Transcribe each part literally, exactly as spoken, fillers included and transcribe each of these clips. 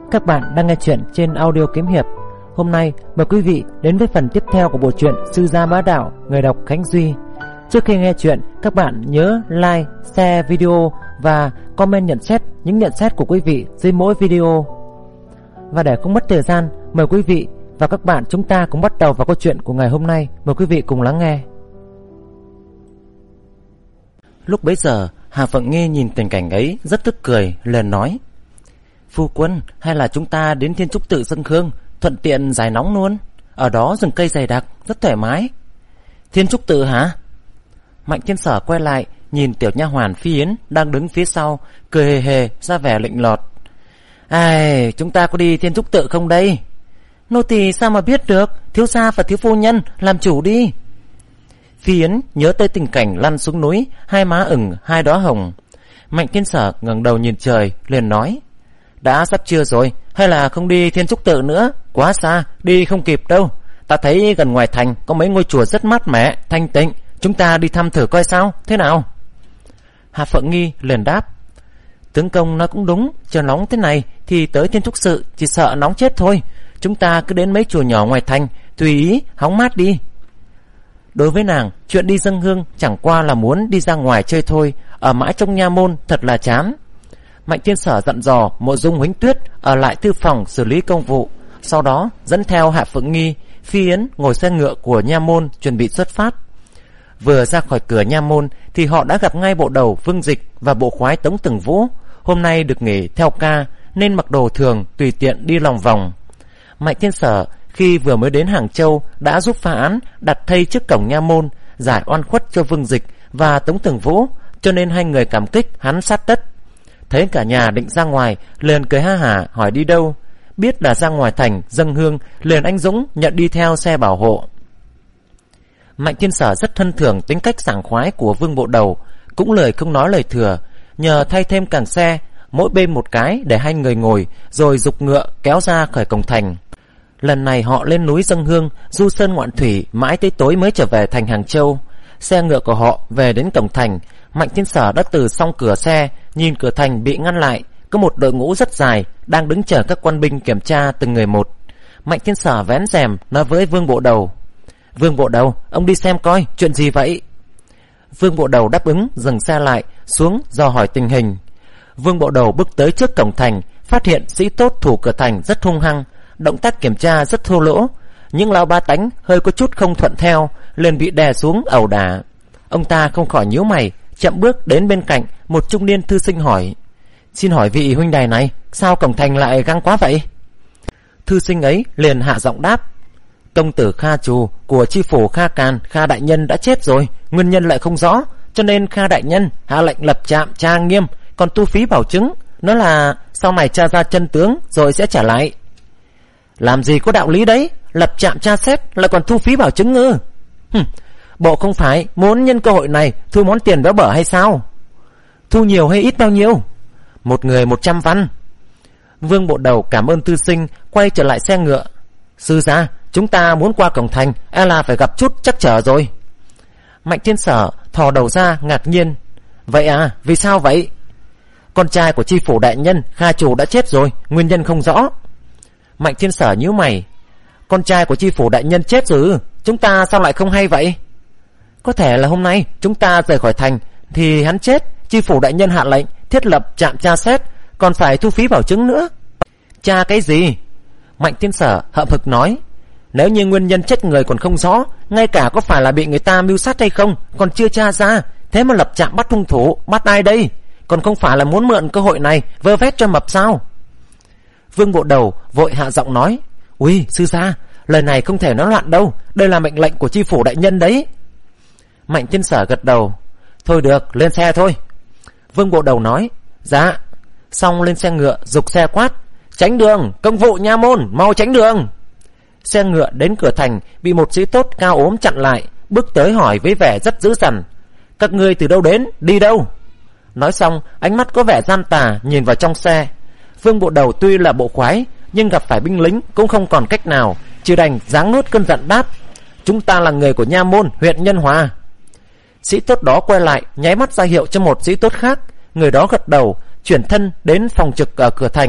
Các bạn đang nghe chuyện trên audio kiếm hiệp. Hôm nay mời quý vị đến với phần tiếp theo của bộ truyện Sư Gia Bá Đạo, người đọc Khánh Duy. Trước khi nghe chuyện, các bạn nhớ like, share video và comment nhận xét những nhận xét của quý vị dưới mỗi video. Và để không mất thời gian, mời quý vị và các bạn chúng ta cùng bắt đầu vào câu chuyện của ngày hôm nay. Mời quý vị cùng lắng nghe. Lúc bấy giờ, Hà Phượng Nghi nhìn tình cảnh ấy rất tức cười, liền nói: Phu quân, hay là chúng ta đến Thiên Trúc Tự dâng hương, thuận tiện giải nóng luôn. Ở đó rừng cây dày đặc, rất thoải mái. Thiên Trúc Tự hả? Mạnh Thiên Sở quay lại, nhìn tiểu nha hoàn Phi Yến đang đứng phía sau, cười hề hề ra vẻ lịnh lọt. Ai, chúng ta có đi Thiên Trúc Tự không đây? Nô tỳ sao mà biết được, thiếu gia và thiếu phu nhân làm chủ đi. Phi Yến nhớ tới tình cảnh lăn xuống núi, hai má ửng, hai đóa hồng. Mạnh Thiên Sở ngẩng đầu nhìn trời, liền nói: Đã sắp trưa rồi, hay là không đi Thiên Trúc Tự nữa? Quá xa, đi không kịp đâu. Ta thấy gần ngoài thành có mấy ngôi chùa rất mát mẻ, thanh tịnh, chúng ta đi thăm thử coi sao, thế nào? Hà Phượng Nghi liền đáp: Tướng công nói cũng đúng, trời nóng thế này thì tới Thiên Trúc Tự chỉ sợ nóng chết thôi. Chúng ta cứ đến mấy chùa nhỏ ngoài thành, tùy ý hóng mát đi. Đối với nàng, chuyện đi dâng hương chẳng qua là muốn đi ra ngoài chơi thôi, ở mãi trong nha môn thật là chán. Mạnh Thiên Sở dặn dò Mộ Dung Huánh Tuyết ở lại thư phòng xử lý công vụ, sau đó dẫn theo Hạ Phượng Nghi, Phi Yến ngồi xe ngựa của nha môn chuẩn bị xuất phát. Vừa ra khỏi cửa nha môn thì họ đã gặp ngay bộ đầu Vương Dịch và bộ khoái Tống Từng Vũ. Hôm nay được nghỉ theo ca nên mặc đồ thường tùy tiện đi lòng vòng. Mạnh Thiên Sở khi vừa mới đến Hàng Châu đã giúp phá án, đặt thây trước cổng nha môn, giải oan khuất cho Vương Dịch và Tống Từng Vũ, cho nên hai người cảm kích hắn sát đất. Thấy cả nhà định ra ngoài, liền cười ha hả hỏi đi đâu. Biết là ra ngoài thành dâng hương, liền anh Dũng nhận đi theo xe bảo hộ. Mạnh Thiên Sở rất thân thưởng tính cách sảng khoái của Vương bộ đầu, cũng lời không nói lời thừa, nhờ thay thêm càng xe, mỗi bên một cái để hai người ngồi, rồi giục ngựa kéo ra khỏi cổng thành. Lần này họ lên núi dâng hương, du sơn ngoạn thủy, mãi tới tối mới trở về thành Hàng Châu. Xe ngựa của họ về đến cổng thành, Mạnh Thiên Sở đã từ xong cửa xe, nhìn cửa thành bị ngăn lại, có một đội ngũ rất dài đang đứng chờ các quan binh kiểm tra từng người một. Mạnh Thiên Sở vén rèm nói với Vương bộ đầu: Vương bộ đầu, ông đi xem coi chuyện gì vậy? Vương bộ đầu đáp ứng, dừng xe lại xuống dò hỏi tình hình. Vương bộ đầu bước tới trước cổng thành, phát hiện sĩ tốt thủ cửa thành rất hung hăng, động tác kiểm tra rất thô lỗ. Những lão ba tánh hơi có chút không thuận theo, liền bị đè xuống ẩu đả. Ông ta không khỏi nhíu mày, chậm bước đến bên cạnh một trung niên thư sinh hỏi: Xin hỏi vị huynh đài này, sao cổng thành lại găng quá vậy? Thư sinh ấy liền hạ giọng đáp: Công tử Kha Trù của chi phủ Kha Càn, Kha đại nhân đã chết rồi, nguyên nhân lại không rõ, cho nên Kha đại nhân hạ lệnh lập trạm tra nghiêm, còn tu phí bảo chứng, nó là sau này tra ra chân tướng rồi sẽ trả lại. Làm gì có đạo lý đấy, lập trạm tra xét lại còn thu phí bảo chứng ư? Hừm, bộ không phải muốn nhân cơ hội này thu món tiền béo bở hay sao? Thu nhiều hay ít bao nhiêu? Một người một trăm văn. Vương bộ đầu cảm ơn thư sinh, quay trở lại xe ngựa. Sư gia, chúng ta muốn qua cổng thành, e là phải gặp chút trắc trở rồi. Mạnh Thiên Sở thò đầu ra ngạc nhiên: Vậy à, vì sao vậy? Con trai của chi phủ đại nhân Kha Chủ đã chết rồi, nguyên nhân không rõ. Mạnh Thiên Sở nhíu mày: Con trai của chi phủ đại nhân chết rồi, chúng ta sao lại không hay vậy? Có thể là hôm nay chúng ta rời khỏi thành thì hắn chết, chi phủ đại nhân hạ lệnh thiết lập trạm tra xét, còn phải thu phí bảo chứng nữa. Tra cái gì? Mạnh Thiên Sở hậm hực nói: Nếu như nguyên nhân chết người còn không rõ, ngay cả có phải là bị người ta mưu sát hay không còn chưa tra ra, thế mà lập trạm bắt hung thủ, bắt ai đây? Còn không phải là muốn mượn cơ hội này vơ vét cho mập sao? Vương bộ đầu vội hạ giọng nói: Ui sư gia, lời này không thể nói loạn đâu, đây là mệnh lệnh của chi phủ đại nhân đấy. Mạnh Thiên Sở gật đầu: Thôi được, lên xe thôi. Vương bộ đầu nói: Dạ. Xong lên xe ngựa giục xe quát: Tránh đường, công vụ nha môn, mau tránh đường. Xe ngựa đến cửa thành bị một sĩ tốt cao ốm chặn lại, bước tới hỏi với vẻ rất dữ dằn: Các ngươi từ đâu đến, đi đâu? Nói xong ánh mắt có vẻ gian tà nhìn vào trong xe. Vương bộ đầu tuy là bộ khoái nhưng gặp phải binh lính cũng không còn cách nào, chỉ đành giáng nuốt cơn giận đáp: Chúng ta là người của nha môn huyện Nhân Hòa. Sĩ tốt đó quay lại nháy mắt ra hiệu cho một sĩ tốt khác, người đó gật đầu chuyển thân đến phòng trực ở cửa thành.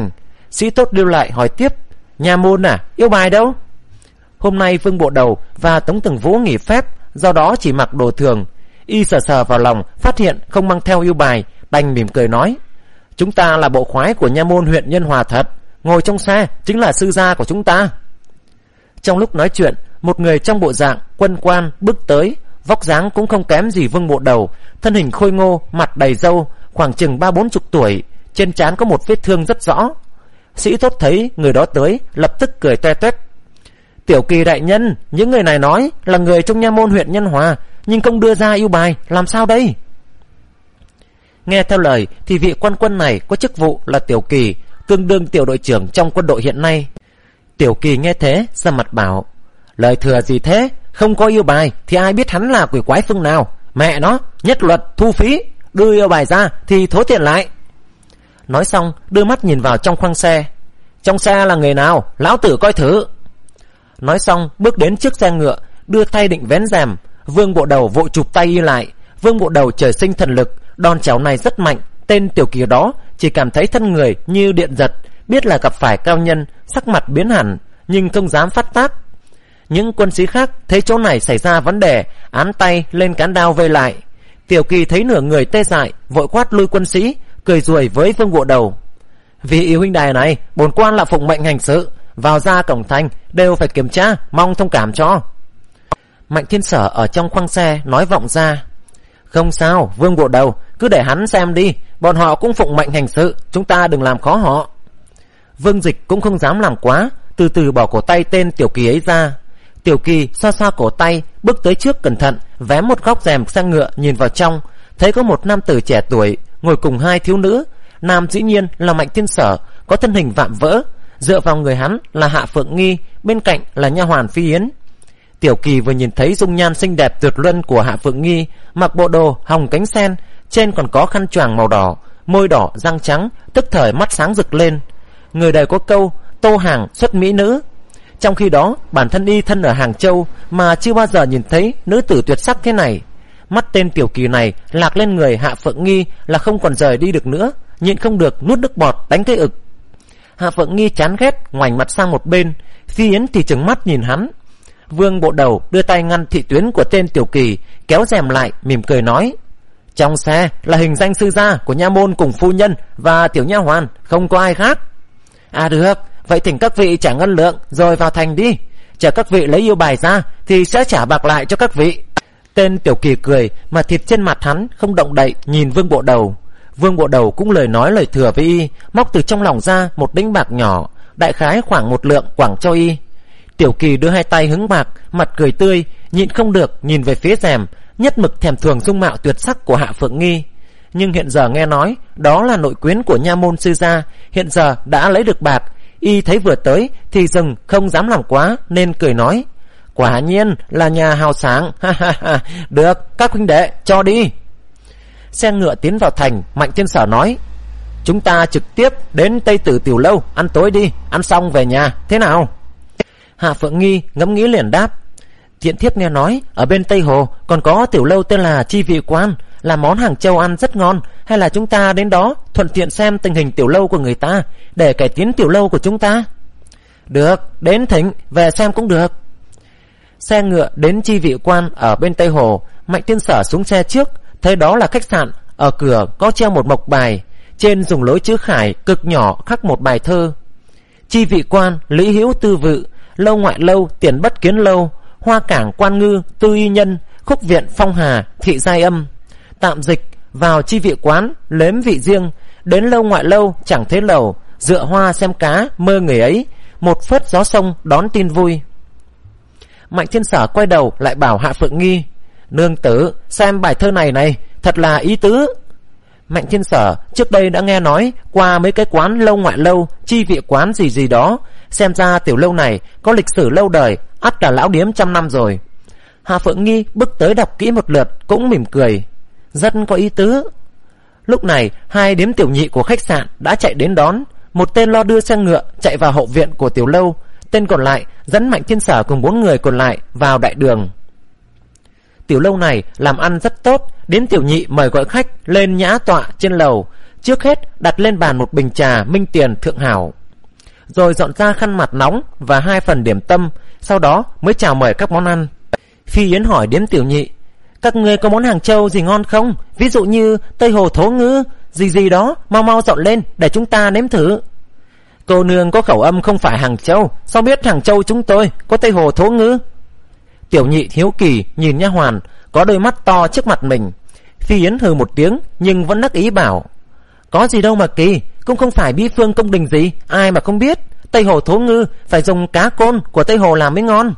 Sĩ tốt lưu lại hỏi tiếp: Nha môn à, yêu bài đâu? Hôm nay Vương Bộ Đầu và Tống Tường Vũ nghỉ phép, do đó chỉ mặc đồ thường. Y sờ sờ vào lòng, phát hiện không mang theo yêu bài, đành mỉm cười nói: Chúng ta là bộ khoái của nha môn huyện Nhân Hòa thật, ngồi trong xe chính là sư gia của chúng ta. Trong lúc nói chuyện, một người trong bộ dạng quân quan bước tới, vóc dáng cũng không kém gì Vương Bộ Đầu, thân hình khôi ngô, mặt đầy râu, khoảng chừng ba bốn chục tuổi, trên trán có một vết thương rất rõ. Sĩ tốt thấy người đó tới, lập tức cười toe toét: Tiểu Kỳ đại nhân, những người này nói là người trong nha môn huyện Nhân Hòa, nhưng không đưa ra yêu bài, làm sao đây? Nghe theo lời thì vị quan quân này có chức vụ là Tiểu Kỳ, tương đương tiểu đội trưởng trong quân đội hiện nay. Tiểu Kỳ nghe thế ra mặt bảo: Lời thừa gì thế, không có yêu bài thì ai biết hắn là quỷ quái phương nào? Mẹ nó, nhất luật thu phí, đưa yêu bài ra thì thối tiền lại. Nói xong đưa mắt nhìn vào trong khoang xe: Trong xe là người nào, lão tử coi thử. Nói xong bước đến trước xe ngựa, đưa tay định vén rèm. Vương Bộ Đầu vội chụp tay y lại. Vương Bộ Đầu trời sinh thần lực, đòn chảo này rất mạnh. Tên Tiểu Kỳ đó chỉ cảm thấy thân người như điện giật, biết là gặp phải cao nhân, sắc mặt biến hẳn, nhưng không dám phát tác. Những quân sĩ khác thấy chỗ này xảy ra vấn đề, án tay lên cán đao vây lại. Tiểu Kỳ thấy nửa người tê dại, vội quát lui quân sĩ, cười ruồi với Vương Bộ Đầu: Vì yêu huynh đài này, bổn quan là phụng mệnh hành sự, vào ra cổng thành đều phải kiểm tra, mong thông cảm cho. Mạnh Thiên Sở ở trong khoang xe nói vọng ra: Không sao, Vương Bộ Đầu, cứ để hắn xem đi, bọn họ cũng phụng mệnh hành sự, chúng ta đừng làm khó họ. Vương Dịch cũng không dám làm quá, từ từ bỏ cổ tay tên Tiểu Kỳ ấy ra. Tiểu Kỳ xoa xoa cổ tay, bước tới trước cẩn thận, vén một góc rèm xe ngựa nhìn vào trong, thấy có một nam tử trẻ tuổi ngồi cùng hai thiếu nữ. Nam dĩ nhiên là Mạnh Thiên Sở, có thân hình vạm vỡ, dựa vào người hắn là Hạ Phượng Nghi, bên cạnh là nha hoàn Phi Yến. Tiểu Kỳ vừa nhìn thấy dung nhan xinh đẹp tuyệt luân của Hạ Phượng Nghi, mặc bộ đồ hồng cánh sen, trên còn có khăn choàng màu đỏ, môi đỏ răng trắng, tức thời mắt sáng rực lên. Người đời có câu tô hàng xuất mỹ nữ. Trong khi đó bản thân y thân ở Hàng Châu mà chưa bao giờ nhìn thấy nữ tử tuyệt sắc thế này. Mắt tên Tiểu Kỳ này lạc lên người Hạ Phượng Nghi là không còn rời đi được nữa, nhịn không được nuốt nước bọt đánh cái ực. Hạ Phượng Nghi chán ghét ngoảnh mặt sang một bên, Phi Yến thì trừng mắt nhìn hắn. Vương Bộ Đầu đưa tay ngăn thị tuyến của tên Tiểu Kỳ, kéo rèm lại mỉm cười nói: Trong xe là hình danh sư gia của nha môn cùng phu nhân và tiểu nha hoàn, không có ai khác. À được, vậy thỉnh các vị trả ngân lượng rồi vào thành đi, chờ các vị lấy yêu bài ra thì sẽ trả bạc lại cho các vị. Tên Tiểu Kỳ cười mà thịt trên mặt hắn không động đậy, nhìn Vương Bộ Đầu. Vương Bộ Đầu cũng lời nói lời thừa với y, móc từ trong lòng ra một đĩnh bạc nhỏ, đại khái khoảng một lượng, quẳng cho y. Tiểu Kỳ đưa hai tay hứng bạc, mặt cười tươi, nhịn không được nhìn về phía rèm, nhất mực thèm thuồng dung mạo tuyệt sắc của Hạ Phượng Nghi. Nhưng hiện giờ nghe nói đó là nội quyến của nha môn sư gia, hiện giờ đã lấy được bạc, y thấy vừa tới thì dừng, không dám làm quá nên cười nói: Quả nhiên là nhà hào sáng. Được, các huynh đệ cho đi. Xe ngựa tiến vào thành. Mạnh Thiên Sở nói: Chúng ta trực tiếp đến Tây Tử Tiểu Lâu ăn tối đi, ăn xong về nhà, thế nào? Hạ Phượng Nghi ngẫm nghĩ liền đáp: Tiện thiếp nghe nói ở bên Tây Hồ còn có tiểu lâu tên là Chi Vị Quan, là món Hàng Châu ăn rất ngon, hay là chúng ta đến đó thuận tiện xem tình hình tiểu lâu của người ta để cải tiến tiểu lâu của chúng ta? Được, đến thỉnh về xem cũng được. Xe ngựa đến Chi Vị Quan ở bên Tây Hồ. Mạnh Thiên Sở xuống xe trước, thấy đó là khách sạn, ở cửa có treo một mộc bài, trên dùng lối chữ khải cực nhỏ khắc một bài thơ: Chi Vị Quan, Lý Hữu Tư Vự, lâu ngoại lâu, tiền bất kiến lâu, hoa cảng quan ngư, tư y nhân, khúc viện phong hà, thị giai âm. Tạm dịch: vào Chi Vị Quán nếm vị riêng, đến lâu ngoại lâu chẳng thấy lầu, dựa hoa xem cá mơ người ấy, một phất gió sông đón tin vui. Mạnh Thiên Sở quay đầu lại bảo Hạ Phượng Nghi: Nương tử, xem bài thơ này này, thật là ý tứ. Mạnh Thiên Sở trước đây đã nghe nói qua mấy cái quán lâu ngoại lâu, Chi Vị Quán gì gì đó, xem ra tiểu lâu này có lịch sử lâu đời, ắt là lão điếm trăm năm rồi. Hạ Phượng Nghi bước tới đọc kỹ một lượt cũng mỉm cười: Rất có ý tứ. Lúc này hai điếm tiểu nhị của khách sạn đã chạy đến đón. Một tên lo đưa xe ngựa chạy vào hậu viện của tiểu lâu, tên còn lại dẫn Mạnh Thiên Sở cùng bốn người còn lại vào đại đường. Tiểu lâu này làm ăn rất tốt, điếm tiểu nhị mời gọi khách lên nhã tọa trên lầu, trước hết đặt lên bàn một bình trà minh tiền thượng hảo. rồi dọn ra khăn mặt nóng và hai phần điểm tâm, sau đó mới chào mời các món ăn. Phi Yến hỏi Điếm Tiểu Nhị: các ngươi có món Hàng Châu gì ngon không? Ví dụ như Tây Hồ Thố Ngư gì gì đó, mau mau dọn lên để chúng ta nếm thử. Cô nương có khẩu âm không phải Hàng Châu, sao biết Hàng Châu chúng tôi có Tây Hồ Thố Ngư? Tiểu Nhị hiếu kỳ nhìn nha hoàn có đôi mắt to trước mặt mình. Phi Yến hừ một tiếng nhưng vẫn đắc ý bảo: có gì đâu mà kỳ, cũng không phải bí phương công đình gì, ai mà không biết. Tây Hồ Thố Ngư phải dùng cá côn của Tây Hồ làm mới ngon.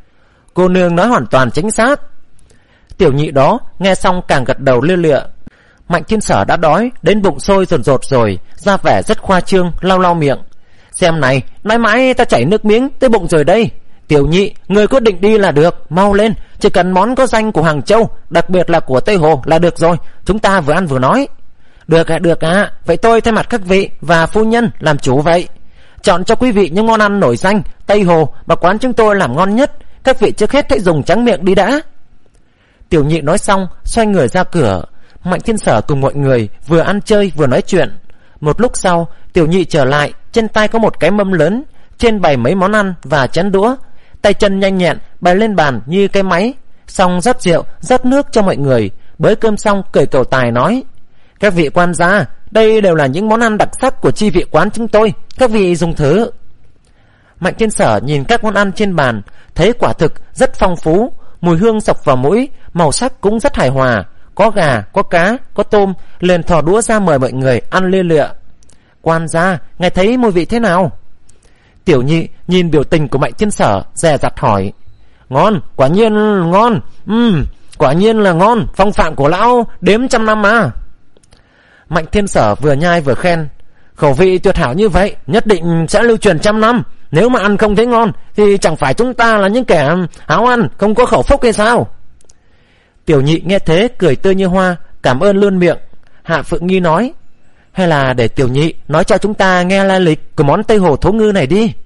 Cô nương nói hoàn toàn chính xác. Tiểu Nhị đó nghe xong càng gật đầu lia lịa. Mạnh Thiên Sở đã đói đến bụng sôi rồn rột rồi, ra vẻ rất khoa trương, lau lau miệng. Xem này, nói mãi ta chảy nước miếng tới bụng rồi đây. Tiểu Nhị, người quyết định đi là được, mau lên, chỉ cần món có danh của Hàng Châu, đặc biệt là của Tây Hồ là được rồi, chúng ta vừa ăn vừa nói. Được ạ, được ạ, vậy tôi thay mặt các vị và phu nhân làm chủ vậy. Chọn cho quý vị những món ăn nổi danh Tây Hồ mà quán chúng tôi làm ngon nhất. Các vị trước hết hãy dùng tráng miệng đi đã. Tiểu Nhị nói xong xoay người ra cửa. Mạnh Thiên Sở cùng mọi người vừa ăn chơi vừa nói chuyện. Một lúc sau, Tiểu Nhị trở lại, trên tay có một cái mâm lớn, trên bày mấy món ăn và chén đũa, tay chân nhanh nhẹn bày lên bàn như cái máy. Xong rót rượu rót nước cho mọi người. Bới cơm xong cười cầu tài nói: các vị quan gia, đây đều là những món ăn đặc sắc của chi vị quán chúng tôi, các vị dùng thử. Mạnh Thiên Sở nhìn các món ăn trên bàn, thấy quả thực rất phong phú, mùi hương sộc vào mũi, màu sắc cũng rất hài hòa, có gà, có cá, có tôm, liền thò đũa ra mời mọi người ăn lia lịa. Quan gia, ngài thấy mùi vị thế nào? Tiểu Nhị nhìn biểu tình của Mạnh Thiên Sở, dè dặt hỏi: ngon, quả nhiên ngon, ừm, quả nhiên là ngon, phong phạm của lão đếm trăm năm mà. Mạnh Thiên Sở vừa nhai vừa khen: khẩu vị tuyệt hảo như vậy nhất định sẽ lưu truyền trăm năm. Nếu mà ăn không thấy ngon thì chẳng phải chúng ta là những kẻ háo ăn không có khẩu phúc hay sao? Tiểu Nhị nghe thế cười tươi như hoa, cảm ơn luôn miệng. Hạ Phượng Nghi nói: hay là để Tiểu Nhị nói cho chúng ta nghe lai lịch của món Tây Hồ Thố Ngư này đi.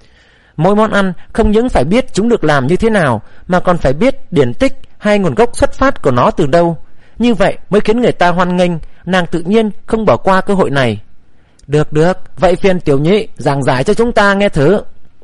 Mỗi món ăn không những phải biết chúng được làm như thế nào, mà còn phải biết điển tích hay nguồn gốc xuất phát của nó từ đâu. Như vậy mới khiến người ta hoan nghênh. Nàng tự nhiên không bỏ qua cơ hội này. Được được, vậy phiền Tiểu Nhị giảng giải cho chúng ta nghe thử.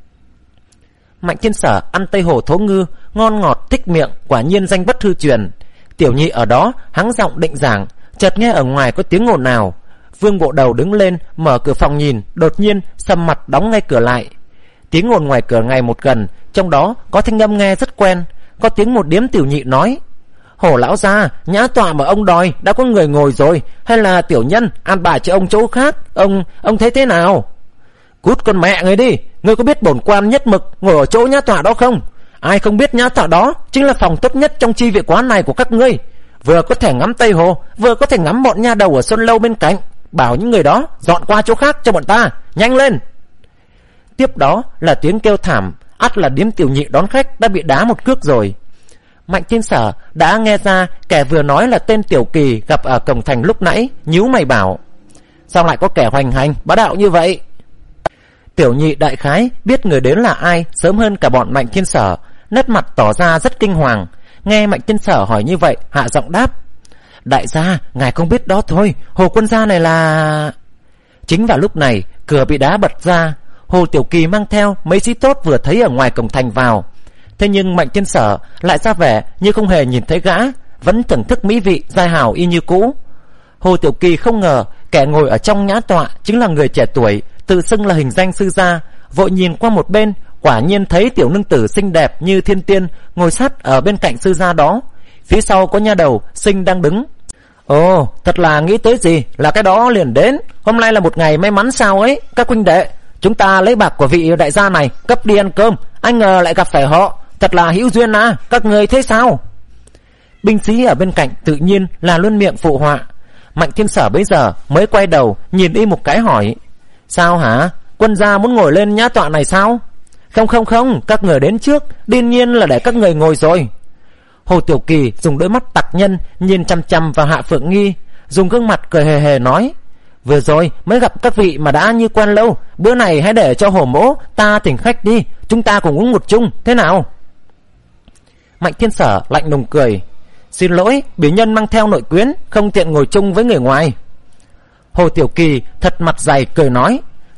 Mạnh Thiên Sở ăn Tây Hồ Thố Ngư ngon ngọt thích miệng, quả nhiên danh bất hư truyền. Tiểu Nhị ở đó hắng giọng định giảng, chợt nghe ở ngoài có tiếng ồn ào. Vương Bộ Đầu đứng lên mở cửa phòng nhìn, đột nhiên sầm mặt đóng ngay cửa lại. Tiếng ồn ngoài cửa ngày một gần, trong đó có thanh âm nghe rất quen. Có tiếng một điếm Tiểu Nhị nói: Hổ lão gia, nhã tọa mà ông đòi đã có người ngồi rồi, hay là tiểu nhân an bài cho ông chỗ khác? Ông ông thấy thế nào? Cút con mẹ người đi, ngươi có biết bổn quan nhất mực ngồi ở chỗ nhã tọa đó không? Ai không biết nhã tọa đó chính là phòng tốt nhất trong chi vị quán này của các ngươi, vừa có thể ngắm Tây Hồ, vừa có thể ngắm bọn nha đầu ở Xuân Lâu bên cạnh. Bảo những người đó dọn qua chỗ khác cho bọn ta, nhanh lên. Tiếp đó là tiếng kêu thảm, ắt là điếm Tiểu Nhị đón khách đã bị đá một cước rồi. Mạnh Thiên Sở đã nghe ra kẻ vừa nói là tên Tiểu Kỳ gặp ở cổng thành lúc nãy, nhíu mày bảo: sao lại có kẻ hoành hành bá đạo như vậy? Tiểu Nhị đại khái biết người đến là ai sớm hơn cả bọn Mạnh Thiên Sở, nét mặt tỏ ra rất kinh hoàng. Nghe Mạnh Thiên Sở hỏi như vậy, hạ giọng đáp: đại gia, ngài không biết đó thôi, Hồ quân gia này là... Chính vào lúc này, cửa bị đá bật ra. Hồ Tiểu Kỳ mang theo mấy sĩ tốt vừa thấy ở ngoài cổng thành vào. Thế nhưng Mạnh Thiên Sở lại ra vẻ như không hề nhìn thấy gã, vẫn thưởng thức mỹ vị giai hào y như cũ. Hồ Tiểu Kỳ không ngờ kẻ ngồi ở trong nhã tọa chính là người trẻ tuổi tự xưng là hình danh sư gia, vội nhìn qua một bên, quả nhiên thấy tiểu nương tử xinh đẹp như thiên tiên ngồi sát ở bên cạnh sư gia đó. Phía sau có nha đầu xinh đang đứng. Ồ, thật là nghĩ tới gì là cái đó liền đến. Hôm nay là một ngày may mắn sao ấy các huynh đệ. Chúng ta lấy bạc của vị đại gia này cấp đi ăn cơm, anh ngờ lại gặp phải họ, thật là hữu duyên à, các người thấy sao? Binh sĩ ở bên cạnh tự nhiên là luôn miệng phụ họa. Mạnh Thiên Sở bấy giờ mới quay đầu nhìn y một cái hỏi: sao hả, quân gia muốn ngồi lên nhã tọa này sao? Không không không, các người đến trước, đương nhiên là để các người ngồi rồi. Hồ Tiểu Kỳ dùng đôi mắt tặc nhân nhìn chăm chăm vào Hạ Phượng Nghi, dùng gương mặt cười hề hề nói: vừa rồi mới gặp các vị mà đã như quen lâu, bữa này hãy để cho Hồ mỗ ta thỉnh khách đi, chúng ta cùng uống một chung, thế nào? Mạnh Thiên Sở lạnh lùng cười: xin lỗi, bỉ nhân mang theo nội quyến, không tiện ngồi chung với người ngoài. Hồ Tiểu Kỳ thật mặt dày cười nói: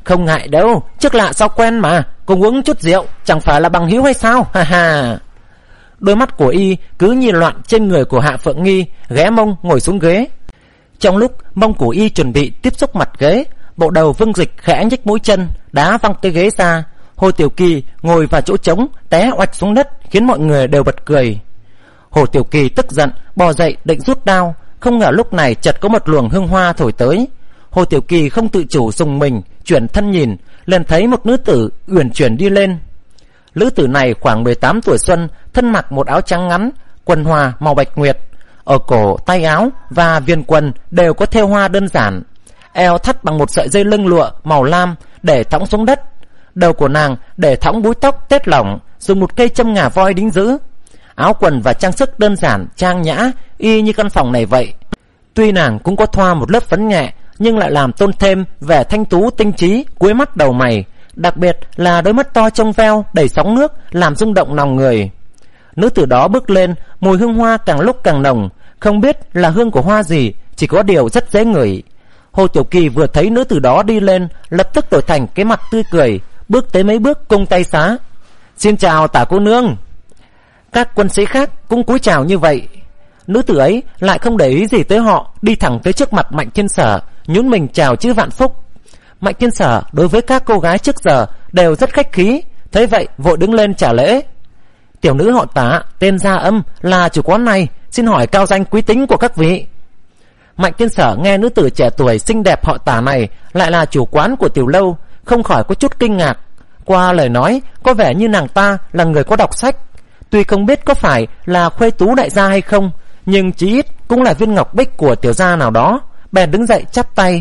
Không ngại đâu, trước lạ sao quen mà, cùng uống chút rượu, chẳng phải là bằng hữu hay sao? Ha ha. Đôi mắt của y cứ nhìn loạn trên người của Hạ Phượng Nghi, ghé mông ngồi xuống ghế. Trong lúc mông của y chuẩn bị tiếp xúc mặt ghế, bộ đầu Vương Dịch khẽ nhích mũi chân, đá văng cái ghế ra. Hồ Tiểu Kỳ ngồi vào chỗ trống, té oạch xuống đất, khiến mọi người đều bật cười. Hồ Tiểu Kỳ tức giận, bò dậy định rút đao, không ngờ lúc này chợt có một luồng hương hoa thổi tới. Hồ Tiểu Kỳ không tự chủ dùng mình, chuyển thân nhìn, liền thấy một nữ tử uyển chuyển đi lên. Nữ tử này khoảng mười tám tuổi xuân, thân mặc một áo trắng ngắn, quần hòa màu bạch nguyệt, ở cổ, tay áo và viền quần đều có thêu hoa đơn giản. Eo thắt bằng một sợi dây lưng lụa màu lam để thõng xuống đất. Đầu của nàng để thõng búi tóc tết lỏng, dùng một cây châm ngà voi đính giữ. Áo quần và trang sức đơn giản, trang nhã, y như căn phòng này vậy. Tuy nàng cũng có thoa một lớp phấn nhẹ, nhưng lại làm tôn thêm vẻ thanh tú tinh trí cuối mắt đầu mày, đặc biệt là đôi mắt to trong veo đầy sóng nước làm rung động lòng người. Nữ tử đó bước lên, mùi hương hoa càng lúc càng nồng, không biết là hương của hoa gì, chỉ có điều rất dễ ngửi. Hồ Tiểu Kỳ vừa thấy nữ tử đó đi lên, lập tức đổi thành cái mặt tươi cười, bước tới mấy bước cung tay xá. Xin chào Tả cô nương. Các quân sĩ khác cũng cúi chào như vậy. Nữ tử ấy lại không để ý gì tới họ, đi thẳng tới trước mặt Mạnh Thiên Sở, nhún mình chào chữ vạn phúc. Mạnh Thiên Sở đối với các cô gái trước giờ đều rất khách khí, thấy vậy vội đứng lên trả lễ. Tiểu nữ họ Tả, tên Gia Âm, là chủ quán này, xin hỏi cao danh quý tính của các vị. Mạnh Thiên Sở nghe nữ tử trẻ tuổi xinh đẹp họ Tả này lại là chủ quán của tiểu lâu, không khỏi có chút kinh ngạc. Qua lời nói có vẻ như nàng ta là người có đọc sách, tuy không biết có phải là khuê tú đại gia hay không, nhưng chí ít cũng là viên ngọc bích của tiểu gia nào đó. Bèn đứng dậy chắp tay.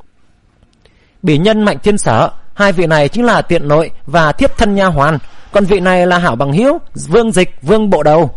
Bỉ nhân Mạnh Thiên Sở, hai vị này chính là tiện nội và thiếp thân nha hoàn, còn vị này là hảo bằng hữu Vương Dịch, Vương bộ đầu.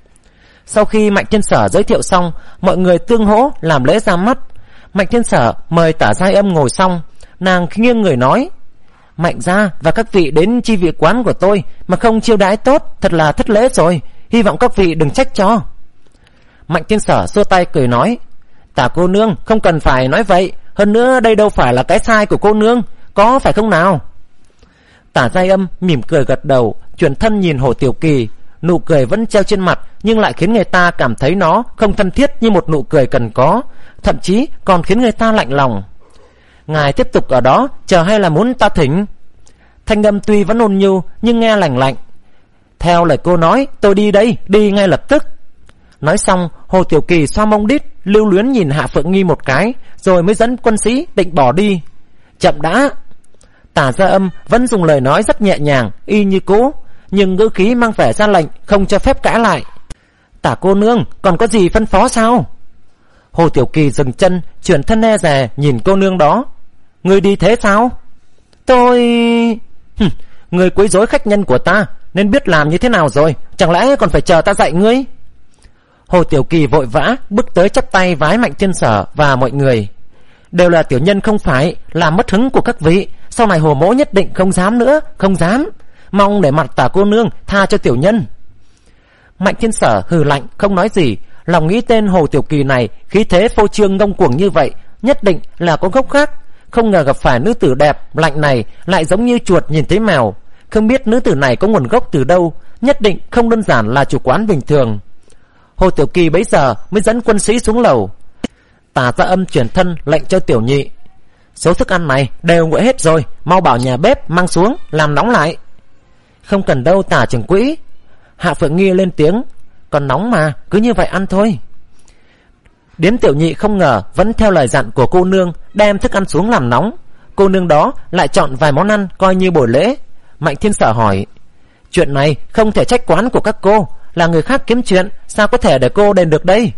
Sau khi Mạnh Thiên Sở giới thiệu xong, mọi người tương hỗ làm lễ ra mắt. Mạnh Thiên Sở mời Tả Giai Âm ngồi xong, nàng nghiêng người nói: Mạnh gia và các vị đến chi vị quán của tôi mà không chiêu đãi tốt, thật là thất lễ rồi, hy vọng các vị đừng trách cho. Mạnh Thiên Sở xua tay cười nói: Tả cô nương không cần phải nói vậy, hơn nữa đây đâu phải là cái sai của cô nương, có phải không nào? Tả Giai Âm mỉm cười gật đầu, chuyển thân nhìn Hồ Tiểu Kỳ, nụ cười vẫn treo trên mặt nhưng lại khiến người ta cảm thấy nó không thân thiết như một nụ cười cần có, thậm chí còn khiến người ta lạnh lòng. Ngài tiếp tục ở đó chờ hay là muốn ta thỉnh? Thanh âm tuy vẫn ôn nhu nhưng nghe lạnh lạnh. Theo lời cô nói, tôi đi đây, đi ngay lập tức. Nói xong, Hồ Tiểu Kỳ xoa mông đít, lưu luyến nhìn Hạ Phượng Nghi một cái, rồi mới dẫn quân sĩ định bỏ đi. Chậm đã. Tả Gia Âm vẫn dùng lời nói rất nhẹ nhàng, y như cũ, nhưng ngữ khí mang vẻ ra lệnh, không cho phép cãi lại. Tả cô nương còn có gì phân phó sao? Hồ Tiểu Kỳ dừng chân, chuyển thân e dè nhìn cô nương đó. Ngươi đi thế sao? Tôi... Hừm, ngươi quấy rối khách nhân của ta, nên biết làm như thế nào rồi, chẳng lẽ còn phải chờ ta dạy ngươi? Hồ Tiểu Kỳ vội vã bước tới chắp tay vái Mạnh Thiên Sở và mọi người. Đều là tiểu nhân không phải, làm mất hứng của các vị, sau này Hồ mỗ nhất định không dám nữa, không dám. Mong để mặt Tả cô nương tha cho tiểu nhân. Mạnh Thiên Sở hừ lạnh không nói gì, lòng nghĩ tên Hồ Tiểu Kỳ này khí thế phô trương ngông cuồng như vậy, nhất định là có gốc khác. Không ngờ gặp phải nữ tử đẹp lạnh này lại giống như chuột nhìn thấy mèo. Không biết nữ tử này có nguồn gốc từ đâu, nhất định không đơn giản là chủ quán bình thường. Hồ Tiểu Kỳ bấy giờ mới dẫn quân sĩ xuống lầu. Tả Gia Âm chuyển thân lệnh cho tiểu nhị: số thức ăn này đều nguội hết rồi, mau bảo nhà bếp mang xuống làm nóng lại. Không cần đâu Tả trưởng quỹ. Hạ Phượng Nghi lên tiếng: còn nóng mà, cứ như vậy ăn thôi. Điếm tiểu nhị không ngờ vẫn theo lời dặn của cô nương đem thức ăn xuống làm nóng. Cô nương đó lại chọn vài món ăn coi như buổi lễ. Mạnh Thiên Sở hỏi: chuyện này không thể trách quán của các cô, là người khác kiếm chuyện, sao có thể để cô đền được đây?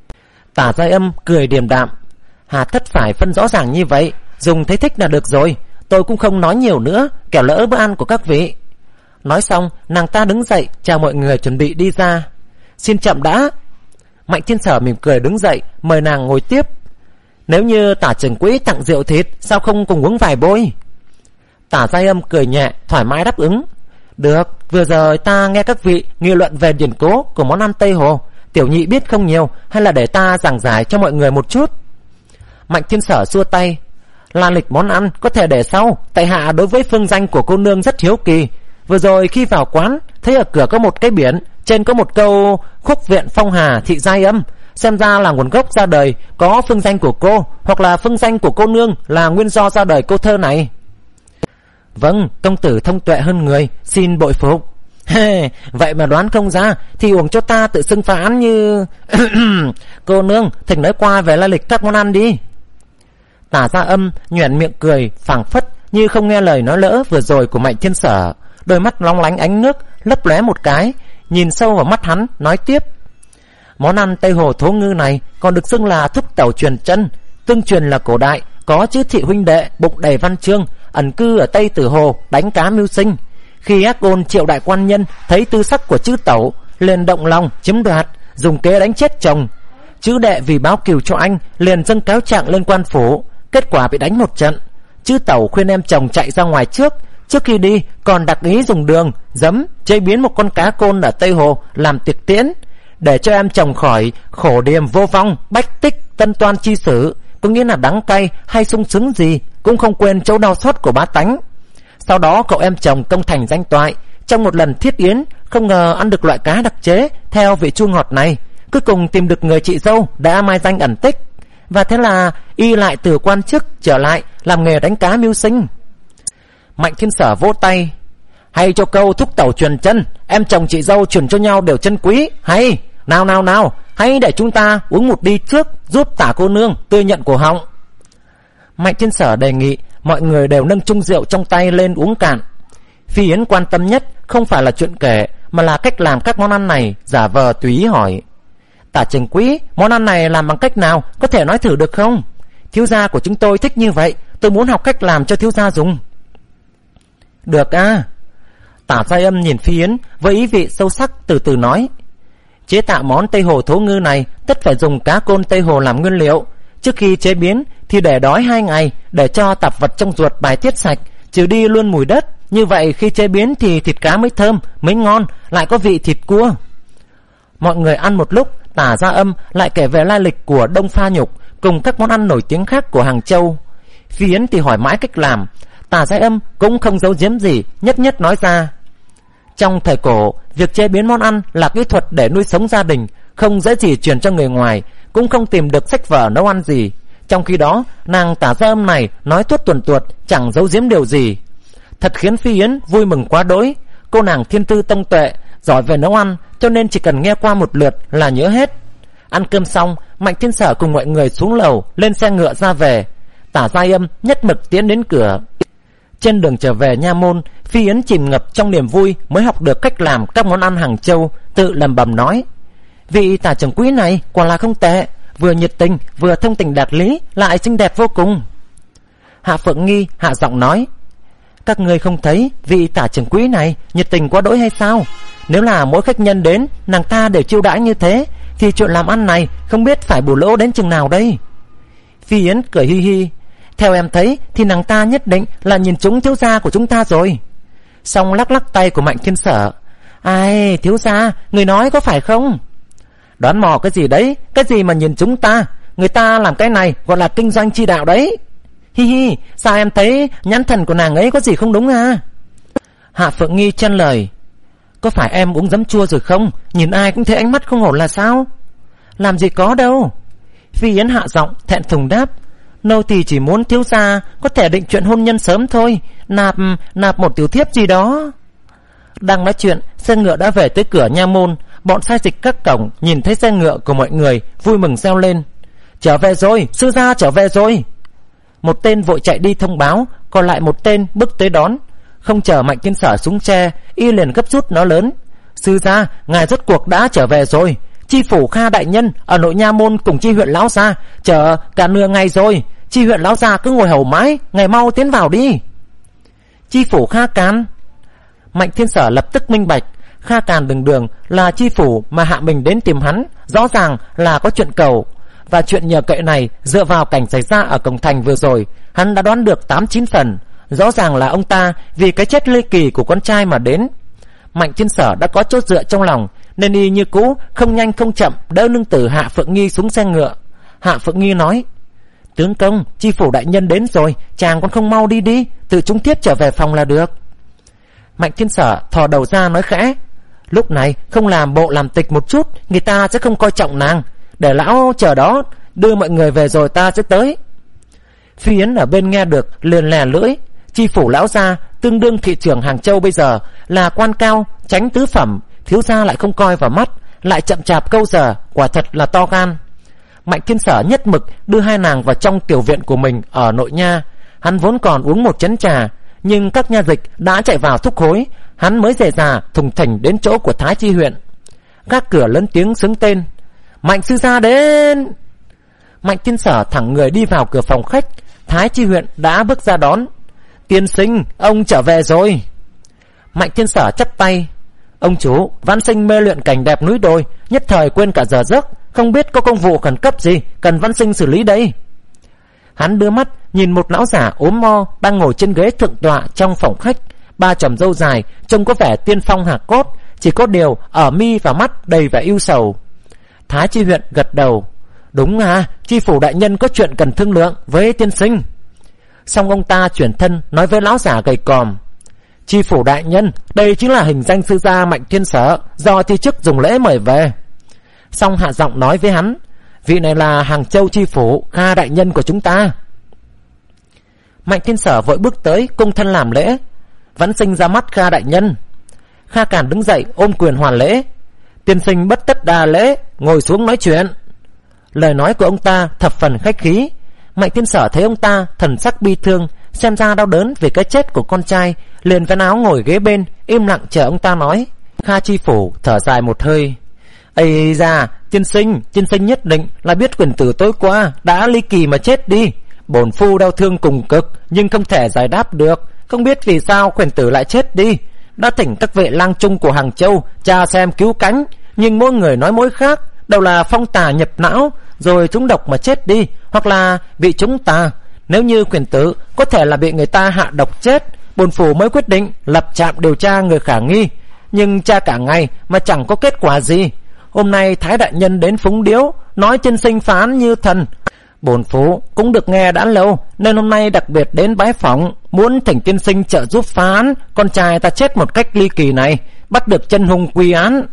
Tả Giai Âm cười điềm đạm: hà tất phải phân rõ ràng như vậy, dùng thấy thích là được rồi, tôi cũng không nói nhiều nữa, kẻo lỡ bữa ăn của các vị. Nói xong, nàng ta đứng dậy chào mọi người chuẩn bị đi ra. Xin chậm đã. Mạnh Thiên Sở mỉm cười đứng dậy mời nàng ngồi tiếp. Nếu như Tả trưởng quỹ tặng rượu thịt, sao không cùng uống vài bôi? Tả Giai Âm cười nhẹ thoải mái đáp ứng: được, vừa giờ ta nghe các vị nghị luận về điển cố của món ăn Tây Hồ, tiểu nhị biết không nhiều, hay là để ta giảng giải cho mọi người một chút? Mạnh Thiên Sở xua tay: La lịch món ăn có thể để sau, tại hạ đối với phương danh của cô nương rất hiếu kỳ. Vừa rồi khi vào quán, thấy ở cửa có một cái biển, trên có một câu Khúc viện phong hà thị giai âm, xem ra là nguồn gốc ra đời có phương danh của cô, hoặc là phương danh của cô nương là nguyên do ra đời câu thơ này. Vâng, công tử thông tuệ hơn người, xin bội phục. Vậy mà đoán không ra thì uổng cho ta tự xưng phán như cô nương, thỉnh nói qua về la lịch các món ăn đi. Tả Gia Âm nhoẻn miệng cười phảng phất như không nghe lời nói lỡ vừa rồi của Mạnh Thiên Sở, đôi mắt long lánh ánh nước lấp lóe một cái, nhìn sâu vào mắt hắn nói tiếp. Món ăn Tây Hồ Thố Ngư này còn được xưng là thúc tẩu truyền chân. Tương truyền là cổ đại có chư thị huynh đệ bụng đầy văn chương, ẩn cư ở Tây Tử Hồ đánh cá mưu sinh. Khi ác ôn Triệu đại quan nhân thấy tư sắc của chư tẩu, liền động lòng chiếm đoạt, dùng kế đánh chết chồng. Chư đệ vì báo cừu cho anh liền dâng cáo trạng lên quan phủ, kết quả bị đánh một trận. Chư tẩu khuyên em chồng chạy ra ngoài trước, trước khi đi còn đặc ý dùng đường giấm chế biến một con cá côn ở Tây Hồ làm tiệc tiễn, để cho em chồng khỏi khổ điềm vô vong bách tích tân toan chi sử, có nghĩa là đắng cay hay sung sướng gì cũng không quên chỗ đau xót của bá tánh. Sau đó cậu em chồng công thành danh toại, trong một lần thiết yến không ngờ ăn được loại cá đặc chế theo vị chua ngọt này, cuối cùng tìm được người chị dâu đã mai danh ẩn tích, và thế là y lại từ quan chức trở lại làm nghề đánh cá mưu sinh. Mạnh Thiên Sở vỗ tay. Hay cho câu thúc tẩu truyền chân, em chồng chị dâu truyền cho nhau đều chân quý. Hay, nào nào nào, hãy để chúng ta uống một ly trước, giúp Tả cô nương tươi nhận cổ họng. Mạnh Thiên Sở đề nghị mọi người đều nâng chung rượu trong tay lên uống cạn. Phi Yến quan tâm nhất không phải là chuyện kể, mà là cách làm các món ăn này, giả vờ tùy ý hỏi. Tả trưởng quỹ, món ăn này làm bằng cách nào, có thể nói thử được không? Thiếu gia của chúng tôi thích như vậy, tôi muốn học cách làm cho thiếu gia dùng. Được à? Tả Gia Âm nhìn Phi Yến với ý vị sâu sắc, từ từ nói. Chế tạo món Tây Hồ Thố Ngư này tất phải dùng cá côn Tây Hồ làm nguyên liệu. Trước khi chế biến thì để đói hai ngày, để cho tạp vật trong ruột bài tiết sạch, trừ đi luôn mùi đất. Như vậy khi chế biến thì thịt cá mới thơm, mới ngon, lại có vị thịt cua. Mọi người ăn một lúc, Tả Gia Âm lại kể về lai lịch của Đông Pha Nhục cùng các món ăn nổi tiếng khác của Hàng Châu. Phi Yến thì hỏi mãi cách làm, Tả Gia Âm cũng không giấu giếm gì, nhất nhất nói ra. Trong thời cổ, việc chế biến món ăn là kỹ thuật để nuôi sống gia đình, không dễ gì truyền cho người ngoài, cũng không tìm được sách vở nấu ăn gì. Trong khi đó, nàng Tả Gia Âm này nói tuốt tuần tuột, chẳng giấu giếm điều gì. Thật khiến Phi Yến vui mừng quá đỗi. Cô nàng thiên tư tông tuệ, giỏi về nấu ăn, cho nên chỉ cần nghe qua một lượt là nhớ hết. Ăn cơm xong, Mạnh Thiên Sở cùng mọi người xuống lầu, lên xe ngựa ra về. Tả Gia Âm nhất mực tiến đến cửa. Trên đường trở về nha môn, Phi Yến chìm ngập trong niềm vui mới học được cách làm các món ăn Hàng Châu, tự lẩm bẩm nói: vị tả trưởng quỹ này quả là không tệ, vừa nhiệt tình vừa thông tình đạt lý, lại xinh đẹp vô cùng. Hạ Phượng Nghi hạ giọng nói: các ngươi không thấy vị tả trưởng quỹ này nhiệt tình quá đỗi hay sao? Nếu là mỗi khách nhân đến nàng ta đều chiêu đãi như thế, thì chuyện làm ăn này không biết phải bù lỗ đến chừng nào đây. Phi Yến cười hi hi: theo em thấy thì nàng ta nhất định là nhìn trúng thiếu gia của chúng ta rồi. Xong lắc lắc tay của Mạnh Thiên Sở: ai, thiếu gia, người nói có phải không? Đoán mò cái gì đấy, cái gì mà nhìn chúng ta, người ta làm cái này gọi là kinh doanh chi đạo đấy. Hi hi, sao em thấy nhãn thần của nàng ấy có gì không đúng à? Hạ Phượng Nghi chen lời: có phải em uống giấm chua rồi không? Nhìn ai cũng thấy ánh mắt không ổn là sao? Làm gì có đâu. Phi Yến hạ giọng thẹn thùng đáp: nô tỳ chỉ muốn thiếu gia có thể định chuyện hôn nhân sớm thôi, nạp nạp một tiểu thiếp gì đó. Đang nói chuyện, xe ngựa đã về tới cửa nha môn. Bọn sai dịch các cổng nhìn thấy xe ngựa của mọi người, vui mừng reo lên: trở về rồi, sư gia trở về rồi. Một tên vội chạy đi thông báo, còn lại một tên bước tới đón. Không chờ Mạnh Thiên Sở xuống xe, y liền gấp rút nói lớn: sư gia, ngài rốt cuộc đã trở về rồi. Chi phủ Kha đại nhân ở nội nha môn cùng chi huyện lão gia chờ cả nửa ngày rồi. Chi huyện lão gia cứ ngồi hầu mãi, ngài mau tiến vào đi. Chi phủ Kha Càn. Mạnh Thiên Sở lập tức minh bạch, Kha Càn đường đường là chi phủ mà hạ mình đến tìm hắn, rõ ràng là có chuyện cầu. Và chuyện nhờ cậy này dựa vào cảnh xảy ra ở cổng thành vừa rồi, hắn đã đoán được tám chín phần. Rõ ràng là ông ta vì cái chết ly kỳ của con trai mà đến. Mạnh Thiên Sở đã có chốt dựa trong lòng, nên y như cũ không nhanh không chậm đỡ nương tử Hạ Phượng Nghi xuống xe ngựa. Hạ Phượng Nghi nói: Tướng công, chi phủ đại nhân đến rồi, chàng còn không mau đi đi, tự chúng tiếp trở về phòng là được. Mạnh Thiên Sở thò đầu ra nói khẽ: Lúc này không làm bộ làm tịch một chút, người ta sẽ không coi trọng nàng. Để lão chờ đó, đưa mọi người về rồi ta sẽ tới. Phi Yến ở bên nghe được liền lè lưỡi. Chi phủ lão gia tương đương thị trưởng Hàng Châu bây giờ, là quan cao, tránh tứ phẩm, thiếu gia lại không coi vào mắt, lại chậm chạp câu giờ, quả thật là to gan. Mạnh Thiên Sở nhất mực đưa hai nàng vào trong tiểu viện của mình ở nội nha. Hắn vốn còn uống một chén trà, nhưng các nha dịch đã chạy vào thúc hối, hắn mới dè dà thùng thình đến chỗ của Thái Chi huyện. Gác cửa lớn tiếng xướng tên: Mạnh sư gia đến. Mạnh Thiên Sở thẳng người đi vào cửa phòng khách. Thái Chi huyện đã bước ra đón: Tiên sinh, ông trở về rồi. Mạnh Thiên Sở chắp tay: Ông chủ, văn sinh mê luyện cảnh đẹp núi đồi, nhất thời quên cả giờ giấc, không biết có công vụ khẩn cấp gì cần văn sinh xử lý đây. Hắn đưa mắt nhìn một lão giả ốm mo đang ngồi trên ghế thượng tọa trong phòng khách, ba chòm râu dài, trông có vẻ tiên phong hạc cốt, chỉ có điều ở mi và mắt đầy vẻ ưu sầu. Thái Chi huyện gật đầu: Đúng à, chi phủ đại nhân có chuyện cần thương lượng với tiên sinh. Xong ông ta chuyển thân nói với lão giả gầy còm: Chi phủ đại nhân, đây chính là hình danh sư gia Mạnh Thiên Sở, do thi chức dùng lễ mời về. Xong hạ giọng nói với hắn: Vị này là Hàng Châu chi phủ Kha đại nhân của chúng ta. Mạnh Thiên Sở vội bước tới cung thân làm lễ: Vẫn sinh ra mắt Kha đại nhân. Kha Càn đứng dậy ôm quyền hoàn lễ: Tiên sinh bất tất đa lễ, ngồi xuống nói chuyện. Lời nói của ông ta thập phần khách khí. Mạnh Thiên Sở thấy ông ta thần sắc bi thương, xem ra đau đớn về cái chết của con trai, liền vén áo ngồi ghế bên, im lặng chờ ông ta nói. Kha chi phủ thở dài một hơi: Ây da, tiên sinh, tiên sinh nhất định là biết quyền tử tối qua đã ly kỳ mà chết đi. Bổn phu đau thương cùng cực, nhưng không thể giải đáp được, không biết vì sao quyền tử lại chết đi. Đã thỉnh các vệ lang trung của Hàng Châu tra xem cứu cánh, nhưng mỗi người nói mỗi khác, đâu là phong tà nhập não rồi trúng độc mà chết đi, hoặc là bị trúng tà. Nếu như quyền tử có thể là bị người ta hạ độc chết, bổn phủ mới quyết định lập trạm điều tra người khả nghi, nhưng tra cả ngày mà chẳng có kết quả gì. Hôm nay Thái đại nhân đến phúng điếu, nói tiên sinh phán như thần, bổn phủ cũng được nghe đã lâu, nên hôm nay đặc biệt đến bái phỏng, muốn thỉnh tiên sinh trợ giúp phán con trai ta chết một cách ly kỳ này, bắt được chân hung quy án.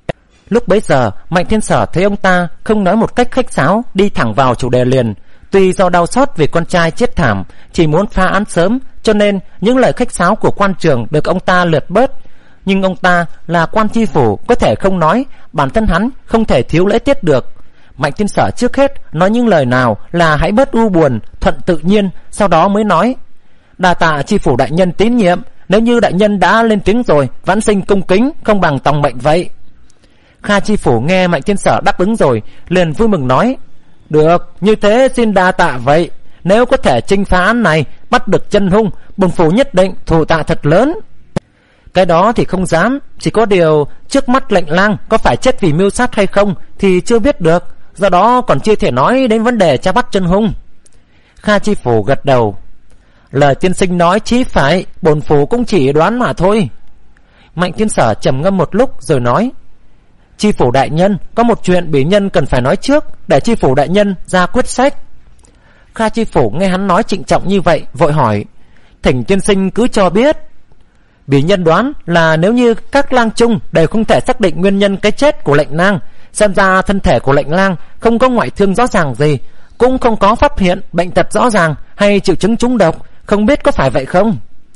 Lúc bấy giờ Mạnh Thiên Sở thấy ông ta không nói một cách khách sáo, đi thẳng vào chủ đề liền. Tuy do đau xót vì con trai chết thảm, chỉ muốn phá án sớm, cho nên những lời khách sáo của quan trường được ông ta lượt bớt. Nhưng ông ta là quan chi phủ, có thể không nói, bản thân hắn không thể thiếu lễ tiết được. Mạnh Thiên Sở trước hết nói những lời nào là hãy bớt u buồn, thuận tự nhiên, sau đó mới nói: Đa tạ chi phủ đại nhân tín nhiệm, nếu như đại nhân đã lên tiếng rồi, vãn sinh cung kính, không bằng tòng mệnh vậy. Kha chi phủ nghe Mạnh Thiên Sở đáp ứng rồi, liền vui mừng nói: Được, như thế xin đa tạ vậy. Nếu có thể trinh phá án này, bắt được chân hung, bổn phủ nhất định thù tạ thật lớn. Cái đó thì không dám, chỉ có điều trước mắt lệnh lang có phải chết vì mưu sát hay không thì chưa biết được, do đó còn chưa thể nói đến vấn đề tra bắt chân hung. Kha chi phủ gật đầu: Lời tiên sinh nói chí phải, bổn phủ cũng chỉ đoán mà thôi. Mạnh Thiên Sở trầm ngâm một lúc rồi nói: Chi phủ đại nhân, có một chuyện bỉ nhân cần phải nói trước, để chi phủ đại nhân ra quyết sách. Kha chi phủ nghe hắn nói trịnh trọng như vậy, vội hỏi: Thỉnh tiên sinh cứ cho biết. Bỉ nhân đoán là nếu như các lang trung đều không thể xác định nguyên nhân cái chết của lệnh lang, xem ra thân thể của lệnh lang không có ngoại thương rõ ràng gì, cũng không có phát hiện bệnh tật rõ ràng hay triệu chứng trúng độc, không biết có phải vậy không?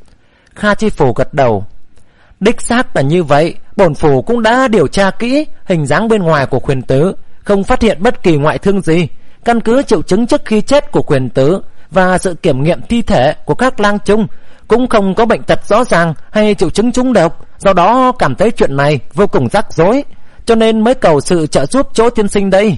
Kha chi phủ gật đầu: Đích xác là như vậy, bổn phủ cũng đã điều tra kỹ hình dáng bên ngoài của quyền tứ, không phát hiện bất kỳ ngoại thương gì. Căn cứ triệu chứng trước khi chết của quyền tứ và sự kiểm nghiệm thi thể của các lang trung, cũng không có bệnh tật rõ ràng hay triệu chứng trúng độc, do đó cảm thấy chuyện này vô cùng rắc rối, cho nên mới cầu sự trợ giúp chỗ tiên sinh đây.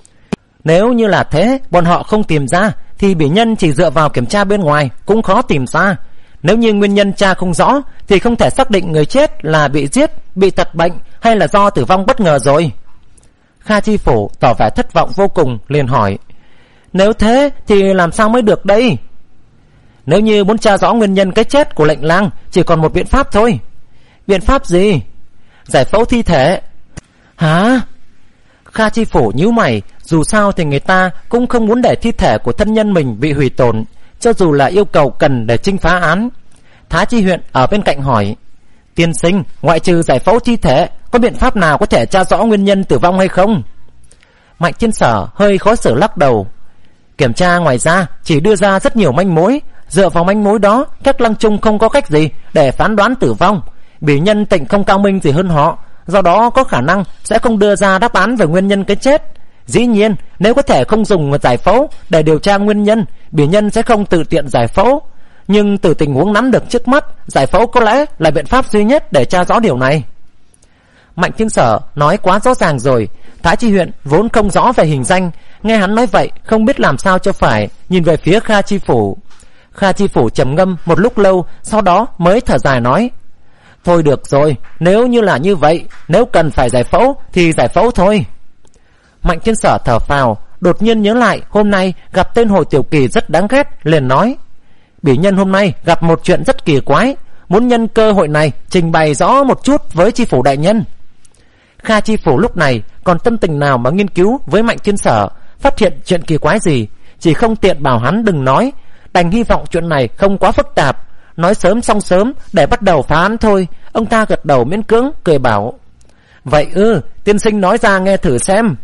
Nếu như là thế, bọn họ không tìm ra thì bỉ nhân chỉ dựa vào kiểm tra bên ngoài cũng khó tìm ra. Nếu như nguyên nhân tra không rõ thì không thể xác định người chết là bị giết, bị tật bệnh hay là do tử vong bất ngờ rồi. Kha chi phủ tỏ vẻ thất vọng vô cùng, liền hỏi: Nếu thế thì làm sao mới được đây? Nếu như muốn tra rõ nguyên nhân cái chết của lệnh lang, chỉ còn một biện pháp thôi. Biện pháp gì? Giải phẫu thi thể. Hả? Kha chi phủ nhíu mày, dù sao thì người ta cũng không muốn để thi thể của thân nhân mình bị hủy tổn, cho dù là yêu cầu cần để trinh phá án. Thái chi huyện ở bên cạnh hỏi: Tiên sinh, ngoại trừ giải phẫu thi thể, có biện pháp nào có thể tra rõ nguyên nhân tử vong hay không? Mạnh Thiên Sở hơi khó xử lắc đầu. Kiểm tra ngoài ra chỉ đưa ra rất nhiều manh mối, dựa vào manh mối đó, các Lăng Trung không có cách gì để phán đoán tử vong. Bị nhân tịnh không cao minh gì hơn họ, do đó có khả năng sẽ không đưa ra đáp án về nguyên nhân cái chết. Dĩ nhiên, nếu có thể không dùng giải phẫu để điều tra nguyên nhân, bị nhân sẽ không tự tiện giải phẫu. Nhưng từ tình huống nắm được trước mắt, giải phẫu có lẽ là biện pháp duy nhất để tra rõ điều này. Mạnh Thiên Sở nói quá rõ ràng rồi. Thái chi huyện vốn không rõ về hình danh, nghe hắn nói vậy không biết làm sao cho phải, nhìn về phía Kha chi phủ. Kha chi phủ trầm ngâm một lúc lâu, sau đó mới thở dài nói: Thôi được rồi, nếu như là như vậy, nếu cần phải giải phẫu thì giải phẫu thôi. Mạnh Thiên Sở thở phào, đột nhiên nhớ lại hôm nay gặp tên Hồ Tiểu Kỳ rất đáng ghét, liền nói: Bỉ nhân hôm nay gặp một chuyện rất kỳ quái, muốn nhân cơ hội này trình bày rõ một chút với chi phủ đại nhân. Kha chi phủ lúc này còn tâm tình nào mà nghiên cứu với Mạnh Thiên Sở, phát hiện chuyện kỳ quái gì, chỉ không tiện bảo hắn đừng nói, đành hy vọng chuyện này không quá phức tạp, nói sớm xong sớm để bắt đầu phá án thôi. Ông ta gật đầu miễn cưỡng cười bảo: Vậy ư, tiên sinh nói ra nghe thử xem.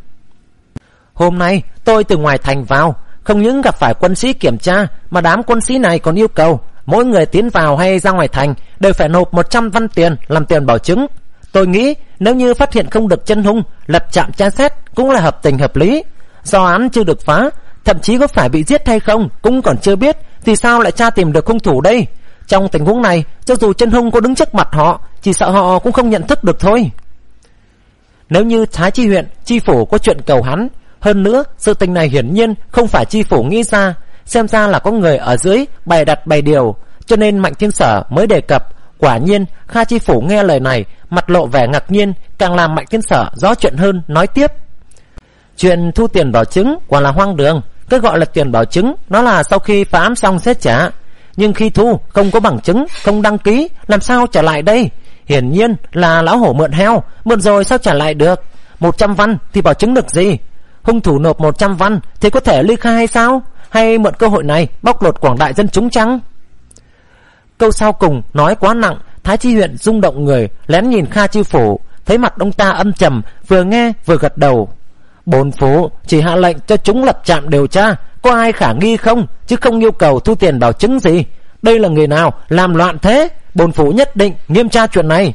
Hôm nay tôi từ ngoài thành vào, không những gặp phải quân sĩ kiểm tra, mà đám quân sĩ này còn yêu cầu mỗi người tiến vào hay ra ngoài thành đều phải nộp một trăm văn tiền làm tiền bảo chứng. Tôi nghĩ nếu như phát hiện không được chân hung, lập trạm tra xét cũng là hợp tình hợp lý. Do án chưa được phá, thậm chí có phải bị giết hay không cũng còn chưa biết, thì sao lại tra tìm được hung thủ đây? Trong tình huống này, cho dù chân hung có đứng trước mặt họ, chỉ sợ họ cũng không nhận thức được thôi. Nếu như Thái chi huyện, chi phủ có chuyện cầu hắn, hơn nữa sự tình này hiển nhiên không phải chi phủ nghĩ ra, xem ra là có người ở dưới bày đặt bày điều, cho nên Mạnh Thiên Sở mới đề cập. Quả nhiên Kha chi phủ nghe lời này, mặt lộ vẻ ngạc nhiên, càng làm Mạnh Thiên Sở rõ chuyện hơn, nói tiếp: Chuyện thu tiền bảo chứng quả là hoang đường. Cái gọi là tiền bảo chứng, nó là sau khi phá án xong sẽ trả, nhưng khi thu không có bằng chứng, không đăng ký, làm sao trả lại đây? Hiển nhiên là lão hổ mượn heo, mượn rồi sao trả lại được? Một trăm văn thì bảo chứng được gì? Hung thủ nộp một trăm văn thì có thể ly khai hay sao? Hay mượn cơ hội này bóc lột quảng đại dân chúng chăng? Câu sau cùng nói quá nặng, Thái chi huyện rung động người, lén nhìn Kha chi phủ, thấy mặt ông ta âm trầm, vừa nghe vừa gật đầu. Bổn phủ chỉ hạ lệnh cho chúng lập trạm điều tra, có ai khả nghi không, chứ không yêu cầu thu tiền bảo chứng gì. Đây là người nào làm loạn thế? Bổn phủ nhất định nghiêm tra chuyện này.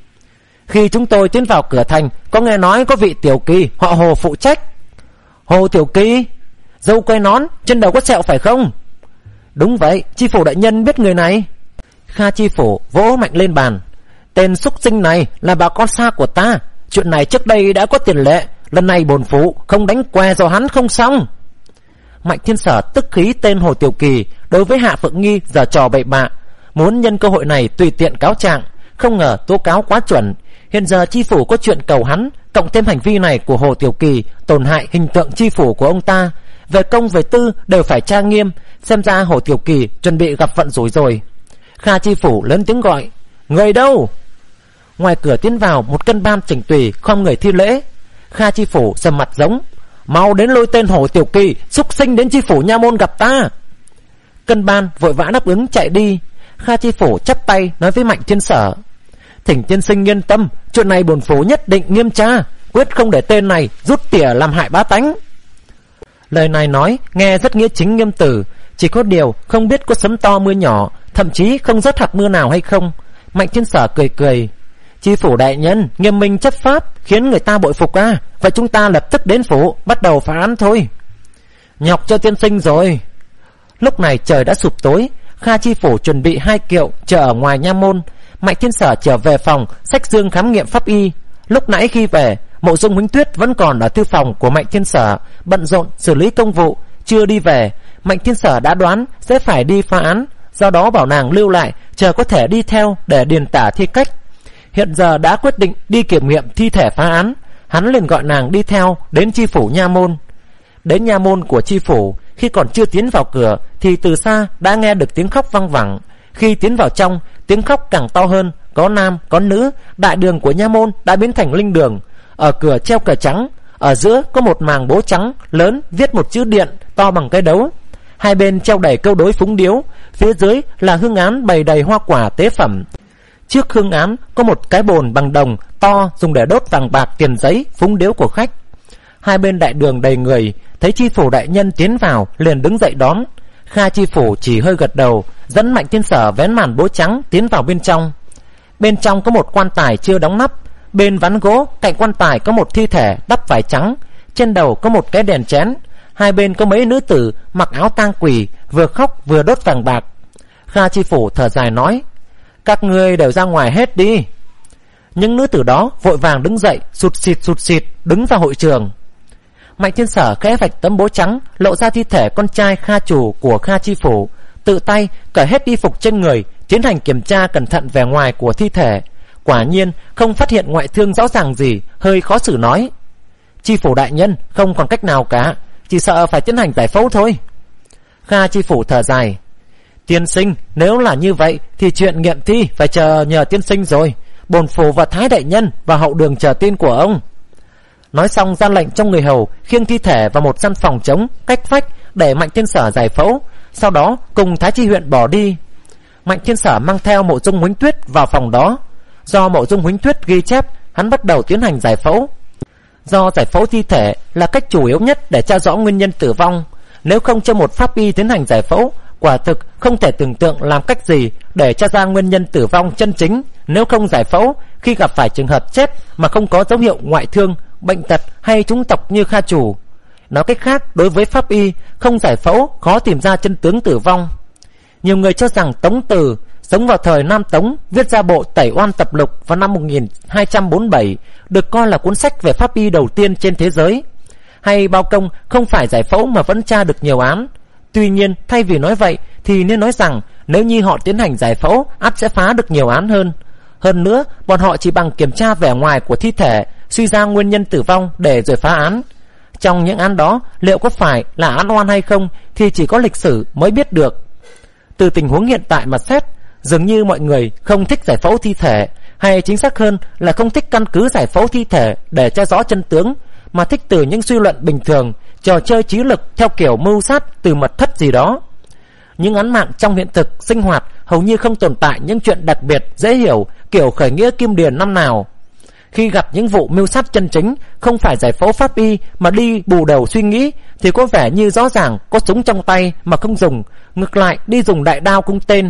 Khi chúng tôi tiến vào cửa thành, có nghe nói có vị Tiểu Kỳ họ Hồ phụ trách. Hồ Tiểu Kỳ? Dâu quay nón, trên đầu có sẹo phải không? Đúng vậy, chi phủ đại nhân biết người này. Kha chi phủ vỗ mạnh lên bàn: Tên súc sinh này là bà con xa của ta, chuyện này trước đây đã có tiền lệ, lần này bổn phủ không đánh què do hắn không xong. Mạnh Thiên Sở tức khí tên Hồ Tiểu Kỳ đối với Hạ Phượng Nghi giở trò bậy bạ, muốn nhân cơ hội này tùy tiện cáo trạng, không ngờ tố cáo quá chuẩn. Hiện giờ chi phủ có chuyện cầu hắn, cộng thêm hành vi này của Hồ Tiểu Kỳ tổn hại hình tượng chi phủ của ông ta, về công về tư đều phải tra nghiêm. Xem ra Hồ Tiểu Kỳ chuẩn bị gặp vận rủi rồi. Kha chi phủ lớn tiếng gọi: Người đâu? Ngoài cửa tiến vào một cân ban chỉnh tùy khom người thi lễ. Kha chi phủ sầm mặt giống: Mau đến lôi tên Hồ Tiểu Kỳ xúc sinh đến chi phủ nha môn gặp ta. Cân ban vội vã đáp ứng chạy đi. Kha chi phủ chắp tay nói với Mạnh Thiên Sở: Thỉnh tiên sinh yên tâm, chuyện này bổn phủ nhất định nghiêm tra, quyết không để tên này rút tỉa làm hại bá tánh. Lời này nói nghe rất nghĩa chính nghiêm tử, chỉ có điều không biết có sấm to mưa nhỏ, thậm chí không rớt hạt mưa nào hay không. Mạnh Thiên Sở cười cười: Chi phủ đại nhân nghiêm minh chấp pháp, khiến người ta bội phục à? Vậy chúng ta lập tức đến phủ bắt đầu phá án thôi. Nhọc cho tiên sinh rồi. Lúc này trời đã sụp tối. Kha chi phủ chuẩn bị hai kiệu chờ ở ngoài nha môn. Mạnh Thiên Sở trở về phòng xách dương khám nghiệm pháp y. Lúc nãy khi về, Mộ Dung Huỳnh Tuyết vẫn còn ở thư phòng của Mạnh Thiên Sở bận rộn xử lý công vụ, chưa đi về. Mạnh Thiên Sở đã đoán sẽ phải đi phá án, do đó bảo nàng lưu lại chờ có thể đi theo để điền tả thi cách. Hiện giờ đã quyết định đi kiểm nghiệm thi thể phá án, hắn liền gọi nàng đi theo đến chi phủ nha môn. Đến nha môn của chi phủ, khi còn chưa tiến vào cửa thì từ xa đã nghe được tiếng khóc văng vẳng. Khi tiến vào trong, tiếng khóc càng to hơn, có nam có nữ. Đại đường của nha môn đã biến thành linh đường. Ở cửa treo cờ trắng, Ở giữa có một màng bố trắng lớn viết một chữ điện to bằng cái đấu. Hai bên treo đầy câu đối phúng điếu, phía dưới là hương án bày đầy hoa quả tế phẩm. Trước hương án có một cái bồn bằng đồng to dùng để đốt vàng bạc, tiền giấy, phúng điếu của khách. Hai bên đại đường đầy người, thấy chi phủ đại nhân tiến vào liền đứng dậy đón. Kha chi phủ chỉ hơi gật đầu, dẫn Mạnh Thiên Sở vén màn bố trắng tiến vào bên trong. Bên trong có một quan tài chưa đóng nắp. Bên ván gỗ cạnh quan tài có một thi thể đắp vải trắng, trên đầu có một cái đèn chén. Hai bên có mấy nữ tử mặc áo tang quỷ, vừa khóc vừa đốt vàng bạc. Kha chi phủ thở dài nói: các ngươi đều ra ngoài hết đi. Những nữ tử đó vội vàng đứng dậy, sụt xịt sụt xịt đứng ra hội trường. Mạnh Thiên Sở khẽ vạch tấm bố trắng, lộ ra thi thể con trai Kha chủ của Kha chi phủ, tự tay cởi hết y phục trên người, tiến hành kiểm tra cẩn thận vẻ ngoài của thi thể. Quả nhiên không phát hiện ngoại thương rõ ràng gì, hơi khó xử nói: chi phủ đại nhân không còn cách nào cả, chỉ sợ phải tiến hành giải phẫu thôi. Kha chi phủ thở dài: tiên sinh, nếu là như vậy thì chuyện nghiệm thi phải chờ nhờ tiên sinh rồi. Bổn phủ và Thái đại nhân và hậu đường chờ tin của ông. Nói xong ra lệnh cho người hầu khiêng thi thể vào một căn phòng trống cách vách để Mạnh Thiên Sở giải phẫu, sau đó cùng Thái chi huyện bỏ đi. Mạnh Thiên Sở mang theo Mộ Dung Huánh Tuyết vào phòng đó. Do Mộ Dung Huánh Tuyết ghi chép, hắn bắt đầu tiến hành giải phẫu. Do giải phẫu thi thể là cách chủ yếu nhất để tra rõ nguyên nhân tử vong, nếu không cho một pháp y tiến hành giải phẫu, quả thực không thể tưởng tượng làm cách gì để tra ra nguyên nhân tử vong chân chính. Nếu không giải phẫu, khi gặp phải trường hợp chết mà không có dấu hiệu ngoại thương, bệnh tật hay trúng tộc như Kha chủ, nói cách khác, đối với pháp y không giải phẫu khó tìm ra chân tướng tử vong. Nhiều người cho rằng Tống Từ sống vào thời Nam Tống, viết ra bộ Tẩy Oan Tập Lục vào năm một nghìn hai trăm bốn mươi bảy, được coi là cuốn sách về pháp y đầu tiên trên thế giới. Hay Bao Công không phải giải phẫu mà vẫn tra được nhiều án. Tuy nhiên, thay vì nói vậy thì nên nói rằng nếu như họ tiến hành giải phẫu, ắt sẽ phá được nhiều án hơn. Hơn nữa, bọn họ chỉ bằng kiểm tra vẻ ngoài của thi thể, suy ra nguyên nhân tử vong để rồi phá án. Trong những án đó, liệu có phải là án oan hay không thì chỉ có lịch sử mới biết được. Từ tình huống hiện tại mà xét, dường như mọi người không thích giải phẫu thi thể, hay chính xác hơn là không thích căn cứ giải phẫu thi thể để tra rõ chân tướng, mà thích từ những suy luận bình thường, trò chơi trí lực theo kiểu mưu sát từ mật thất gì đó. Những án mạng trong hiện thực sinh hoạt hầu như không tồn tại những chuyện đặc biệt dễ hiểu kiểu khởi nghĩa Kim Điền năm nào. Khi gặp những vụ mưu sát chân chính, không phải giải phẫu pháp y mà đi bù đầu suy nghĩ, thì có vẻ như rõ ràng có súng trong tay mà không dùng, ngược lại đi dùng đại đao cung tên.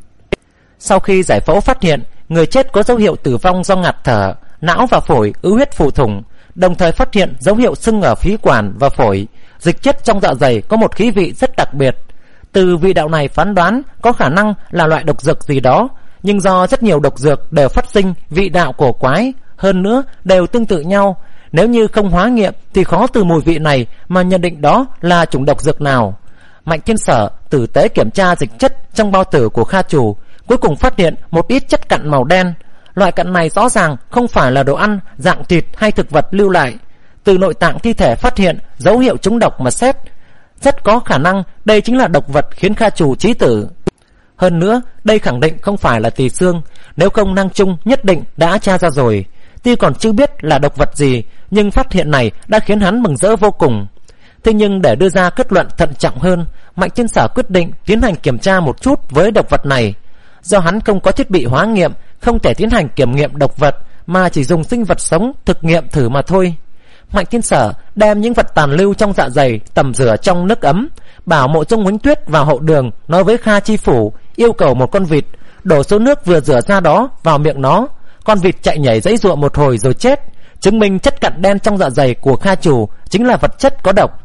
Sau khi giải phẫu phát hiện người chết có dấu hiệu tử vong do ngạt thở, não và phổi ứ huyết phù thủng, đồng thời phát hiện dấu hiệu sưng ở khí quản và phổi, dịch chất trong dạ dày có một khí vị rất đặc biệt. Từ vị đạo này phán đoán có khả năng là loại độc dược gì đó, nhưng do rất nhiều độc dược đều phát sinh vị đạo cổ quái, hơn nữa đều tương tự nhau, nếu như không hóa nghiệm thì khó từ mùi vị này mà nhận định đó là chủng độc dược nào. Mạnh Thiên Sở tử tế kiểm tra dịch chất trong bao tử của Kha chủ, cuối cùng phát hiện một ít chất cặn màu đen. Loại cặn này rõ ràng không phải là đồ ăn, dạng thịt hay thực vật lưu lại. Từ nội tạng thi thể phát hiện dấu hiệu trúng độc mà xét, rất có khả năng đây chính là độc vật khiến Kha chủ chí tử. Hơn nữa, đây khẳng định không phải là tỳ xương, nếu không Năng Trung nhất định đã tra ra rồi. Tuy còn chưa biết là độc vật gì, nhưng phát hiện này đã khiến hắn mừng rỡ vô cùng. Thế nhưng để đưa ra kết luận thận trọng hơn, Mạnh Thiên Sở quyết định tiến hành kiểm tra một chút với độc vật này. Do hắn không có thiết bị hóa nghiệm, không thể tiến hành kiểm nghiệm độc vật, mà chỉ dùng sinh vật sống thực nghiệm thử mà thôi. Mạnh Thiên Sở đem những vật tàn lưu trong dạ dày tẩm rửa trong nước ấm, bảo Mộ Dung Huánh Tuyết vào hậu đường nói với Kha chi phủ yêu cầu một con vịt, đổ số nước vừa rửa ra đó vào miệng nó. Con vịt chạy nhảy giãy giụa một hồi rồi chết, chứng minh chất cặn đen trong dạ dày của Kha chủ chính là vật chất có độc.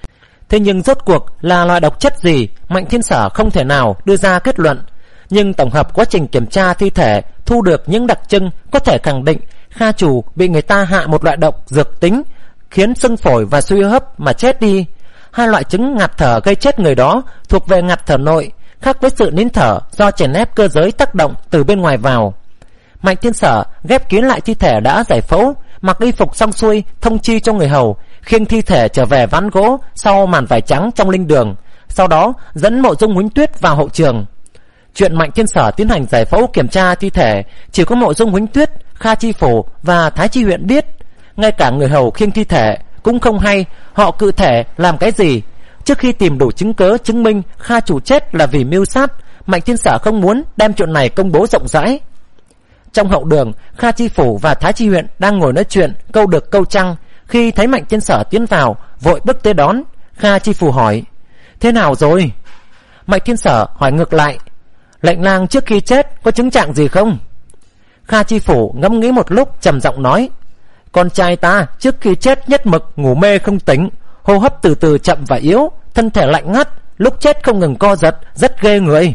Thế nhưng rốt cuộc là loại độc chất gì, Mạnh Thiên Sở không thể nào đưa ra kết luận. Nhưng tổng hợp quá trình kiểm tra thi thể thu được những đặc trưng có thể khẳng định Kha chủ bị người ta hạ một loại độc dược tính khiến sưng phổi và suy hô hấp mà chết đi. Hai loại chứng ngạt thở gây chết người đó thuộc về ngạt thở nội, khác với sự nín thở do chèn ép cơ giới tác động từ bên ngoài vào. Mạnh Thiên Sở ghép kín lại thi thể đã giải phẫu, mặc y phục xong xuôi, thông chi cho người hầu khiêng thi thể trở về ván gỗ sau màn vải trắng trong linh đường, sau đó dẫn Mộ Dung Huánh Tuyết vào hậu trường. Chuyện Mạnh Thiên Sở tiến hành giải phẫu kiểm tra thi thể chỉ có Mộ Dung Huánh Tuyết, Kha chi phủ và Thái chi huyện biết. Ngay cả người hầu khiêng thi thể cũng không hay họ cụ thể làm cái gì. Trước khi tìm đủ chứng cớ chứng minh Kha chủ chết là vì mưu sát, Mạnh Thiên Sở không muốn đem chuyện này công bố rộng rãi. Trong hậu đường, Kha Chi Phủ và Thái Chi Huyện đang ngồi nói chuyện câu được câu trăng. Khi thấy Mạnh Thiên Sở tiến vào, vội bước tới đón. Kha Chi Phủ hỏi: thế nào rồi? Mạnh Thiên Sở hỏi ngược lại: lệnh lang trước khi chết có chứng trạng gì không? Kha Chi Phủ ngẫm nghĩ một lúc, trầm giọng nói: con trai ta trước khi chết nhất mực ngủ mê không tỉnh, hô hấp từ từ chậm và yếu, thân thể lạnh ngắt, lúc chết không ngừng co giật, rất ghê người.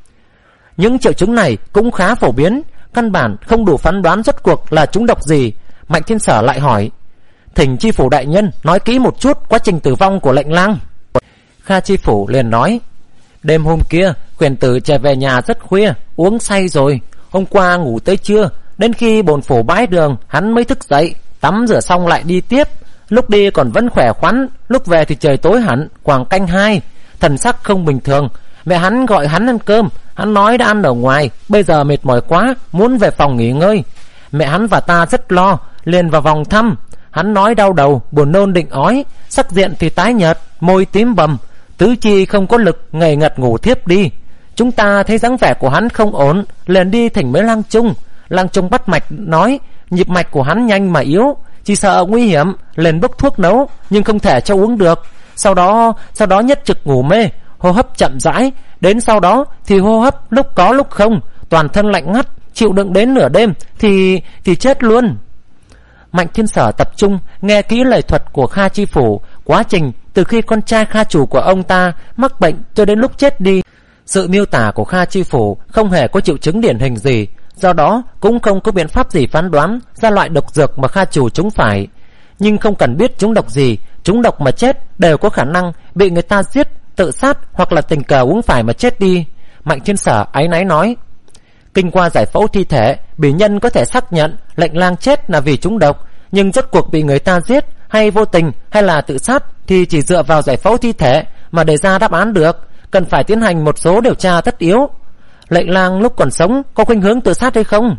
Những triệu chứng này cũng khá phổ biến, căn bản không đủ phán đoán rốt cuộc là chúng độc gì. Mạnh Thiên Sở lại hỏi: thỉnh Chi Phủ đại nhân nói kỹ một chút quá trình tử vong của lệnh lang. Kha Chi Phủ liền nói: đêm hôm kia Khuyển tử trở về nhà rất khuya, uống say rồi. Hôm qua ngủ tới trưa, đến khi bồn phủ bãi đường hắn mới thức dậy, tắm rửa xong lại đi tiếp. Lúc đi còn vẫn khỏe khoắn, lúc về thì trời tối hẳn, khoảng canh hai, thần sắc không bình thường. Mẹ hắn gọi hắn ăn cơm, hắn nói đã ăn ở ngoài, bây giờ mệt mỏi quá, muốn về phòng nghỉ ngơi. Mẹ hắn và ta rất lo, liền vào vòng thăm. Hắn nói đau đầu, buồn nôn định ói, sắc diện thì tái nhợt, môi tím bầm, tứ chi không có lực, ngây ngật ngủ thiếp đi. Chúng ta thấy dáng vẻ của hắn không ổn, liền đi thỉnh mấy lang trung. Lang trung bắt mạch nói nhịp mạch của hắn nhanh mà yếu, chỉ sợ nguy hiểm, liền bốc thuốc nấu, nhưng không thể cho uống được. Sau đó sau đó nhất trực ngủ mê, hô hấp chậm rãi, đến sau đó thì hô hấp lúc có lúc không, toàn thân lạnh ngắt, chịu đựng đến nửa đêm thì thì chết luôn. Mạnh Thiên Sở tập trung nghe kỹ lời thuật của Kha Chi Phủ, quá trình từ khi con trai Kha chủ của ông ta mắc bệnh cho đến lúc chết đi. Sự miêu tả của Kha Chi Phủ không hề có triệu chứng điển hình gì, do đó cũng không có biện pháp gì phán đoán ra loại độc dược mà Kha chủ trúng phải. Nhưng không cần biết trúng độc gì, trúng độc mà chết đều có khả năng bị người ta giết, tự sát hoặc là tình cờ uống phải mà chết đi. Mạnh Thiên Sở áy náy nói: kinh qua giải phẫu thi thể, bỉ nhân có thể xác nhận lệnh lang chết là vì trúng độc, nhưng rốt cuộc bị người ta giết hay vô tình hay là tự sát thì chỉ dựa vào giải phẫu thi thể mà đề ra đáp án được, cần phải tiến hành một số điều tra tất yếu. Lệnh lang lúc còn sống có khuynh hướng tự sát hay không?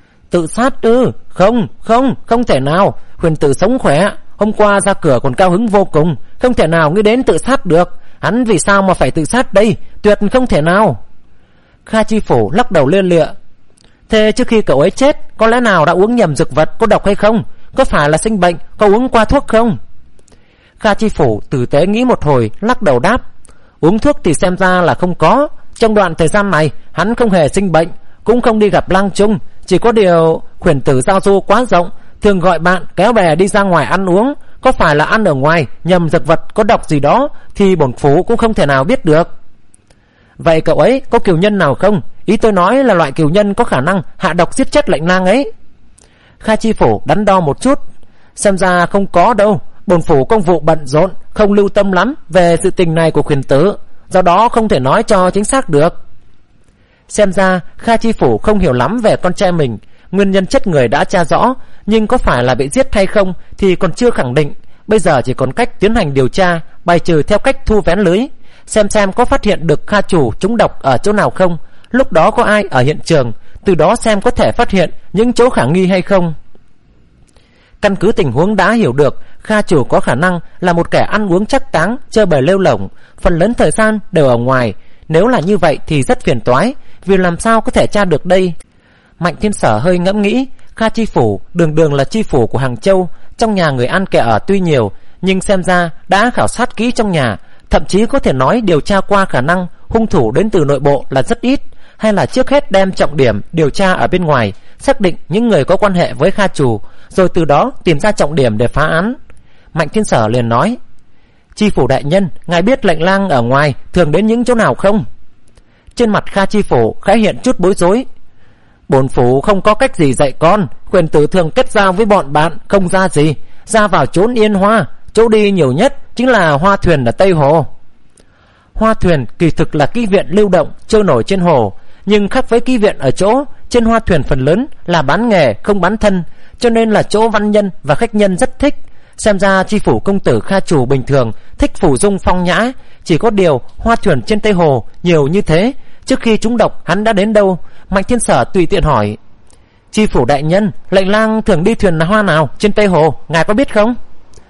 Tự sát ư? Không, không, không thể nào. Huyền tử sống khỏe, hôm qua ra cửa còn cao hứng vô cùng, không thể nào nghĩ đến tự sát được. Hắn vì sao mà phải tự sát đây? Tuyệt không thể nào. Kha Chi Phủ lắc đầu lia lịa: thế trước khi cậu ấy chết, có lẽ nào đã uống nhầm dược vật có độc hay không? Có phải là sinh bệnh, có uống qua thuốc không? Kha Chi Phủ tử tế nghĩ một hồi, lắc đầu đáp: uống thuốc thì xem ra là không có. Trong đoạn thời gian này hắn không hề sinh bệnh, cũng không đi gặp lang trung. Chỉ có điều Khuyển tử giao du quá rộng, thường gọi bạn kéo bè đi ra ngoài ăn uống. Có phải là ăn ở ngoài nhầm dược vật có độc gì đó thì bổn phủ cũng không thể nào biết được. Vậy cậu ấy có cừu nhân nào không? Ý tôi nói là loại cừu nhân có khả năng hạ độc giết chết lệnh lang ấy. Kha Chi Phủ đắn đo một chút: xem ra không có đâu, bổn phủ công vụ bận rộn, không lưu tâm lắm về sự tình này của Khuyển tử, do đó không thể nói cho chính xác được. Xem ra Kha Chi Phủ không hiểu lắm về con trai mình. Nguyên nhân chết người đã tra rõ, nhưng có phải là bị giết hay không thì còn chưa khẳng định. Bây giờ chỉ còn cách tiến hành điều tra, bài trừ theo cách thu vén lưới, xem xem có phát hiện được Kha chủ trúng độc ở chỗ nào không, lúc đó có ai ở hiện trường, từ đó xem có thể phát hiện những chỗ khả nghi hay không. Căn cứ tình huống đã hiểu được, Kha chủ có khả năng là một kẻ ăn uống chắc táng, chơi bời lêu lổng, phần lớn thời gian đều ở ngoài. Nếu là như vậy thì rất phiền toái, vì làm sao có thể tra được đây? Mạnh Thiên Sở hơi ngẫm nghĩ, Kha Chi Phủ đường đường là chi phủ của Hàng Châu, trong nhà người ăn kẻ ở tuy nhiều, nhưng xem ra đã khảo sát kỹ trong nhà, thậm chí có thể nói điều tra qua khả năng hung thủ đến từ nội bộ là rất ít, hay là trước hết đem trọng điểm điều tra ở bên ngoài, xác định những người có quan hệ với Kha chủ, rồi từ đó tìm ra trọng điểm để phá án. Mạnh Thiên Sở liền nói: Chi phủ đại nhân, ngài biết lệnh lang ở ngoài thường đến những chỗ nào không? Trên mặt Kha Chi phủ khẽ hiện chút bối rối. Bổn phủ không có cách gì dạy con, Quyền tử thường kết giao với bọn bạn, không ra gì, ra vào trốn Yên Hoa, chỗ đi nhiều nhất chính là Hoa Thuyền ở Tây Hồ. Hoa Thuyền kỳ thực là ký viện lưu động trôi nổi trên hồ, nhưng khác với ký viện ở chỗ trên Hoa Thuyền phần lớn là bán nghề không bán thân, cho nên là chỗ văn nhân và khách nhân rất thích. Xem ra chi phủ công tử Kha chủ bình thường thích phủ dung phong nhã, chỉ có điều Hoa Thuyền trên Tây Hồ nhiều như thế, trước khi trúng độc hắn đã đến đâu? Mạnh Thiên Sở tùy tiện hỏi: Chi phủ đại nhân, lệnh lang thường đi thuyền hoa nào trên Tây Hồ, ngài có biết không?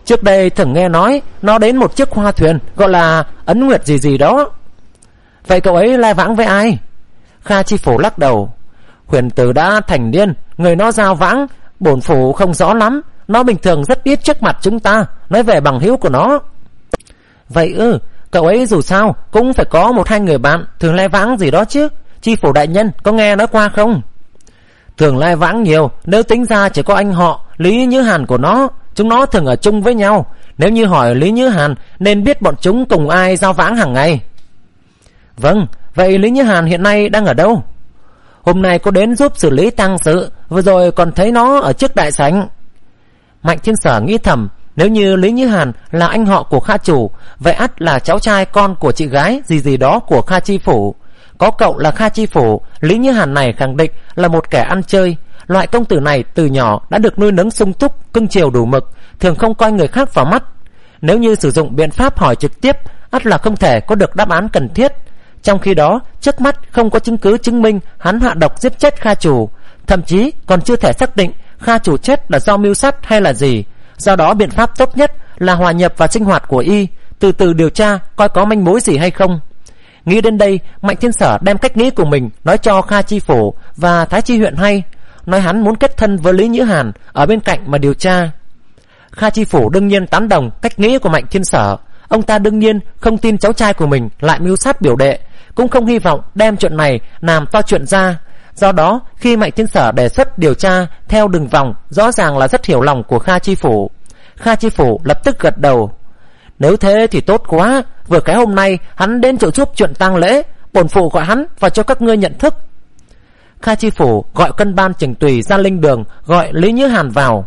Trước đây thường nghe nói nó đến một chiếc hoa thuyền gọi là Ấn Nguyệt gì gì đó. Vậy cậu ấy lai vãng với ai? Kha chi phủ lắc đầu. Huyền tử đã thành niên, người nó giao vãng, bổn phủ không rõ lắm. Nó bình thường rất ít trước mặt chúng ta nói về bằng hữu của nó. Vậy ư? Cậu ấy dù sao cũng phải có một hai người bạn thường lai vãng gì đó chứ. Chi phủ đại nhân có nghe nói qua không? Thường lai vãng nhiều, nếu tính ra chỉ có anh họ Lý Nhữ Hàn của nó. Chúng nó thường ở chung với nhau. Nếu như hỏi Lý Nhữ Hàn nên biết bọn chúng cùng ai giao vãng hàng ngày. Vâng, vậy Lý Nhữ Hàn hiện nay đang ở đâu? Hôm nay có đến giúp xử lý tang sự, vừa rồi còn thấy nó ở trước đại sảnh. Mạnh Thiên Sở nghĩ thầm, nếu như Lý Nhữ Hàn là anh họ của Kha chủ, vậy ắt là cháu trai con của chị gái gì gì đó của Kha chi phủ. Có cậu là Kha chi phủ, Lý Nhữ Hàn này khẳng định là một kẻ ăn chơi. Loại công tử này từ nhỏ đã được nuôi nấng sung túc, cưng chiều đủ mực, thường không coi người khác vào mắt. Nếu như sử dụng biện pháp hỏi trực tiếp, ắt là không thể có được đáp án cần thiết. Trong khi đó, trước mắt không có chứng cứ chứng minh hắn hạ độc giết chết Kha chủ, thậm chí còn chưa thể xác định Kha chủ chết là do mưu sát hay là gì. Do đó biện pháp tốt nhất là hòa nhập vào sinh hoạt của y, từ từ điều tra coi có manh mối gì hay không. Nghĩ đến đây, Mạnh Thiên Sở đem cách nghĩ của mình nói cho Kha chi phủ và Thái chi huyện hay, nói hắn muốn kết thân với Lý Nhữ Hàn ở bên cạnh mà điều tra. Kha chi phủ đương nhiên tán đồng cách nghĩ của Mạnh Thiên Sở. Ông ta đương nhiên không tin cháu trai của mình lại mưu sát biểu đệ, cũng không hy vọng đem chuyện này làm to chuyện ra. Do đó khi Mạnh Thiên Sở đề xuất điều tra theo đường vòng, rõ ràng là rất hiểu lòng của Kha chi phủ. Kha chi phủ lập tức gật đầu. Nếu thế thì tốt quá, vừa cái hôm nay hắn đến chỗ giúp chuyện tang lễ, bổn phụ gọi hắn và cho các ngươi nhận thức. Kha chi phủ gọi cân ban Trình Tùy ra linh đường, gọi Lý Nhữ Hàn vào.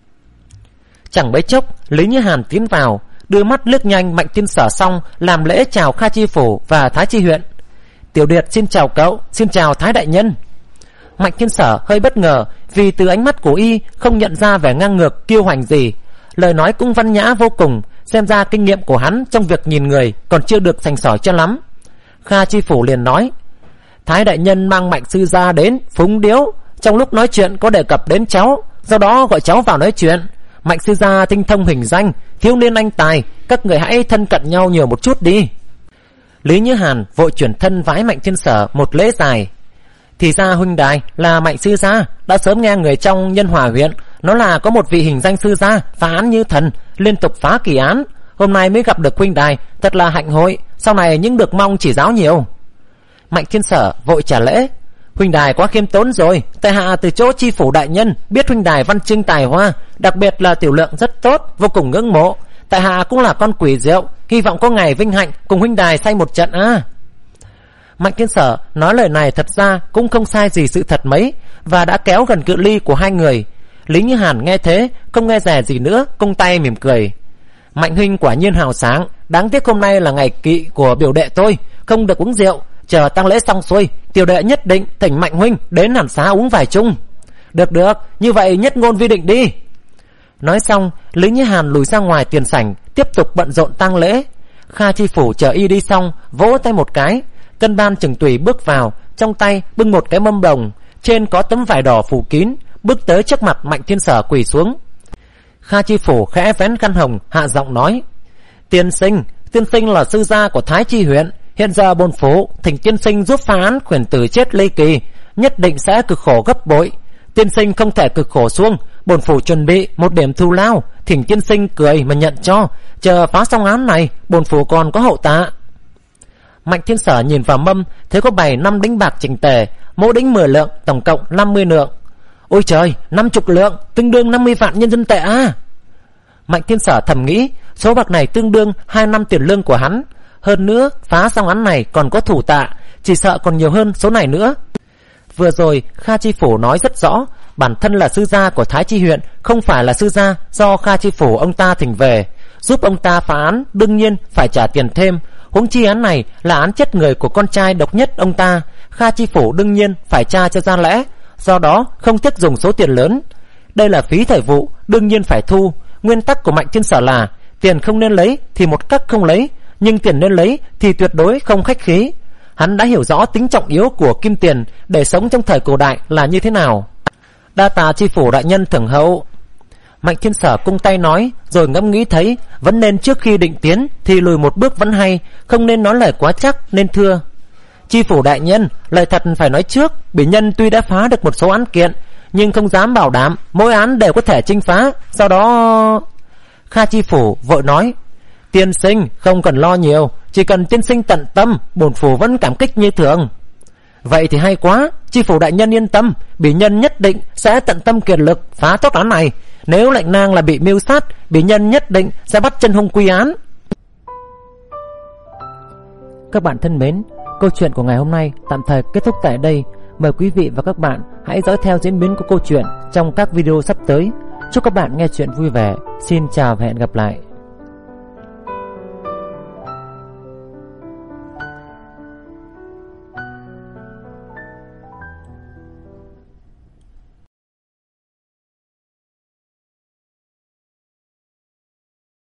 Chẳng mấy chốc Lý Nhữ Hàn tiến vào, đưa mắt liếc nhanh Mạnh Thiên Sở xong làm lễ chào Kha chi phủ và Thái chi huyện. Tiểu Điệt xin chào cậu, xin chào Thái đại nhân. Mạnh Thiên Sở hơi bất ngờ vì từ ánh mắt của y không nhận ra vẻ ngang ngược kiêu hoành gì. Lời nói cũng văn nhã vô cùng, xem ra kinh nghiệm của hắn trong việc nhìn người còn chưa được sành sỏi cho lắm. Kha chi phủ liền nói, Thái đại nhân mang Mạnh sư gia đến phúng điếu, trong lúc nói chuyện có đề cập đến cháu, do đó gọi cháu vào nói chuyện. Mạnh sư gia tinh thông hình danh, thiếu niên anh tài, các người hãy thân cận nhau nhiều một chút đi. Lý Nhữ Hàn vội chuyển thân vái Mạnh Thiên Sở một lễ dài. Thì ra huynh đài là Mạnh sư gia, đã sớm nghe người trong Nhân Hòa huyện nó là có một vị hình danh sư gia phá án như thần, liên tục phá kỳ án. Hôm nay mới gặp được huynh đài, thật là hạnh hội, sau này những được mong chỉ giáo nhiều. Mạnh Thiên Sở vội trả lễ. Huynh đài quá khiêm tốn rồi, tại hạ từ chỗ chi phủ đại nhân biết huynh đài văn chương tài hoa, đặc biệt là tiểu lượng rất tốt, vô cùng ngưỡng mộ. Tại hạ cũng là con quỷ rượu, hy vọng có ngày vinh hạnh cùng huynh đài say một trận à. Mạnh Thiên Sở nói lời này thật ra cũng không sai gì sự thật mấy, và đã kéo gần cự ly của hai người. Lý Nhữ Hàn nghe thế không nghe dè gì nữa, cung tay mỉm cười. Mạnh huynh quả nhiên hào sáng, đáng tiếc hôm nay là ngày kỵ của biểu đệ tôi, không được uống rượu. Chờ tang lễ xong xuôi, tiểu đệ nhất định thỉnh Mạnh huynh đến hàn xá uống vài chung. Được được, như vậy nhất ngôn vi định đi. Nói xong, Lý Nhữ Hàn lùi ra ngoài tiền sảnh, tiếp tục bận rộn tang lễ. Kha chi phủ chờ y đi xong, vỗ tay một cái. Cân ban Trình Tùy bước vào, trong tay bưng một cái mâm đồng, trên có tấm vải đỏ phủ kín, bước tới trước mặt Mạnh Thiên Sở quỳ xuống. Kha chi phủ khẽ vén khăn hồng, hạ giọng nói, tiên sinh, tiên sinh là sư gia của Thái chi huyện, hiện giờ bổn phủ thỉnh tiên sinh giúp phá án khuyển tử chết ly kỳ, nhất định sẽ cực khổ gấp bội. Tiên sinh không thể cực khổ xuống, bổn phủ chuẩn bị một điểm thù lao, thỉnh tiên sinh cười mà nhận cho, chờ phá xong án này, bổn phủ còn có hậu tạ. Mạnh Thiên Sở nhìn vào mâm, thấy có bày năm đĩnh bạc chỉnh tề, mỗi đĩnh mười lượng, tổng cộng năm mươi lượng. Ôi trời, năm chục lượng, tương đương năm mươi vạn nhân dân tệ à. Mạnh Thiên Sở thầm nghĩ, số bạc này tương đương hai năm tiền lương của hắn. Hơn nữa, phá xong án này còn có thủ tạ, chỉ sợ còn nhiều hơn số này nữa. Vừa rồi, Kha chi phủ nói rất rõ, bản thân là sư gia của Thái chi huyện, không phải là sư gia do Kha chi phủ ông ta thỉnh về. Giúp ông ta phá án, đương nhiên phải trả tiền thêm. Huống chi án này là án chết người của con trai độc nhất ông ta, Kha chi phủ đương nhiên phải tra cho ra lẽ, do đó không tiếc dùng số tiền lớn. Đây là phí thời vụ, đương nhiên phải thu. Nguyên tắc của Mạnh Thiên Sở là tiền không nên lấy thì một cách không lấy, nhưng tiền nên lấy thì tuyệt đối không khách khí. Hắn đã hiểu rõ tính trọng yếu của kim tiền để sống trong thời cổ đại là như thế nào. Đa tạ chi phủ đại nhân thưởng hậu. Mạnh Thiên Sở cung tay nói, rồi ngẫm nghĩ thấy vẫn nên trước khi định tiến thì lùi một bước vẫn hay, không nên nói lời quá chắc, nên thưa: Chi phủ đại nhân, lời thật phải nói trước, bỉ nhân tuy đã phá được một số án kiện, nhưng không dám bảo đảm mỗi án đều có thể chinh phá. Do đó... Kha chi phủ vội nói: Tiên sinh không cần lo nhiều, chỉ cần tiên sinh tận tâm, bổn phủ vẫn cảm kích như thường. Vậy thì hay quá, chi phủ đại nhân yên tâm, bỉ nhân nhất định sẽ tận tâm kiệt lực phá tốt án này. Nếu lệnh nang là bị mưu sát, bỉ nhân nhất định sẽ bắt chân hung quy án. Các bạn thân mến, câu chuyện của ngày hôm nay tạm thời kết thúc tại đây. Mời quý vị và các bạn hãy dõi theo diễn biến của câu chuyện trong các video sắp tới. Chúc các bạn nghe chuyện vui vẻ. Xin chào và hẹn gặp lại.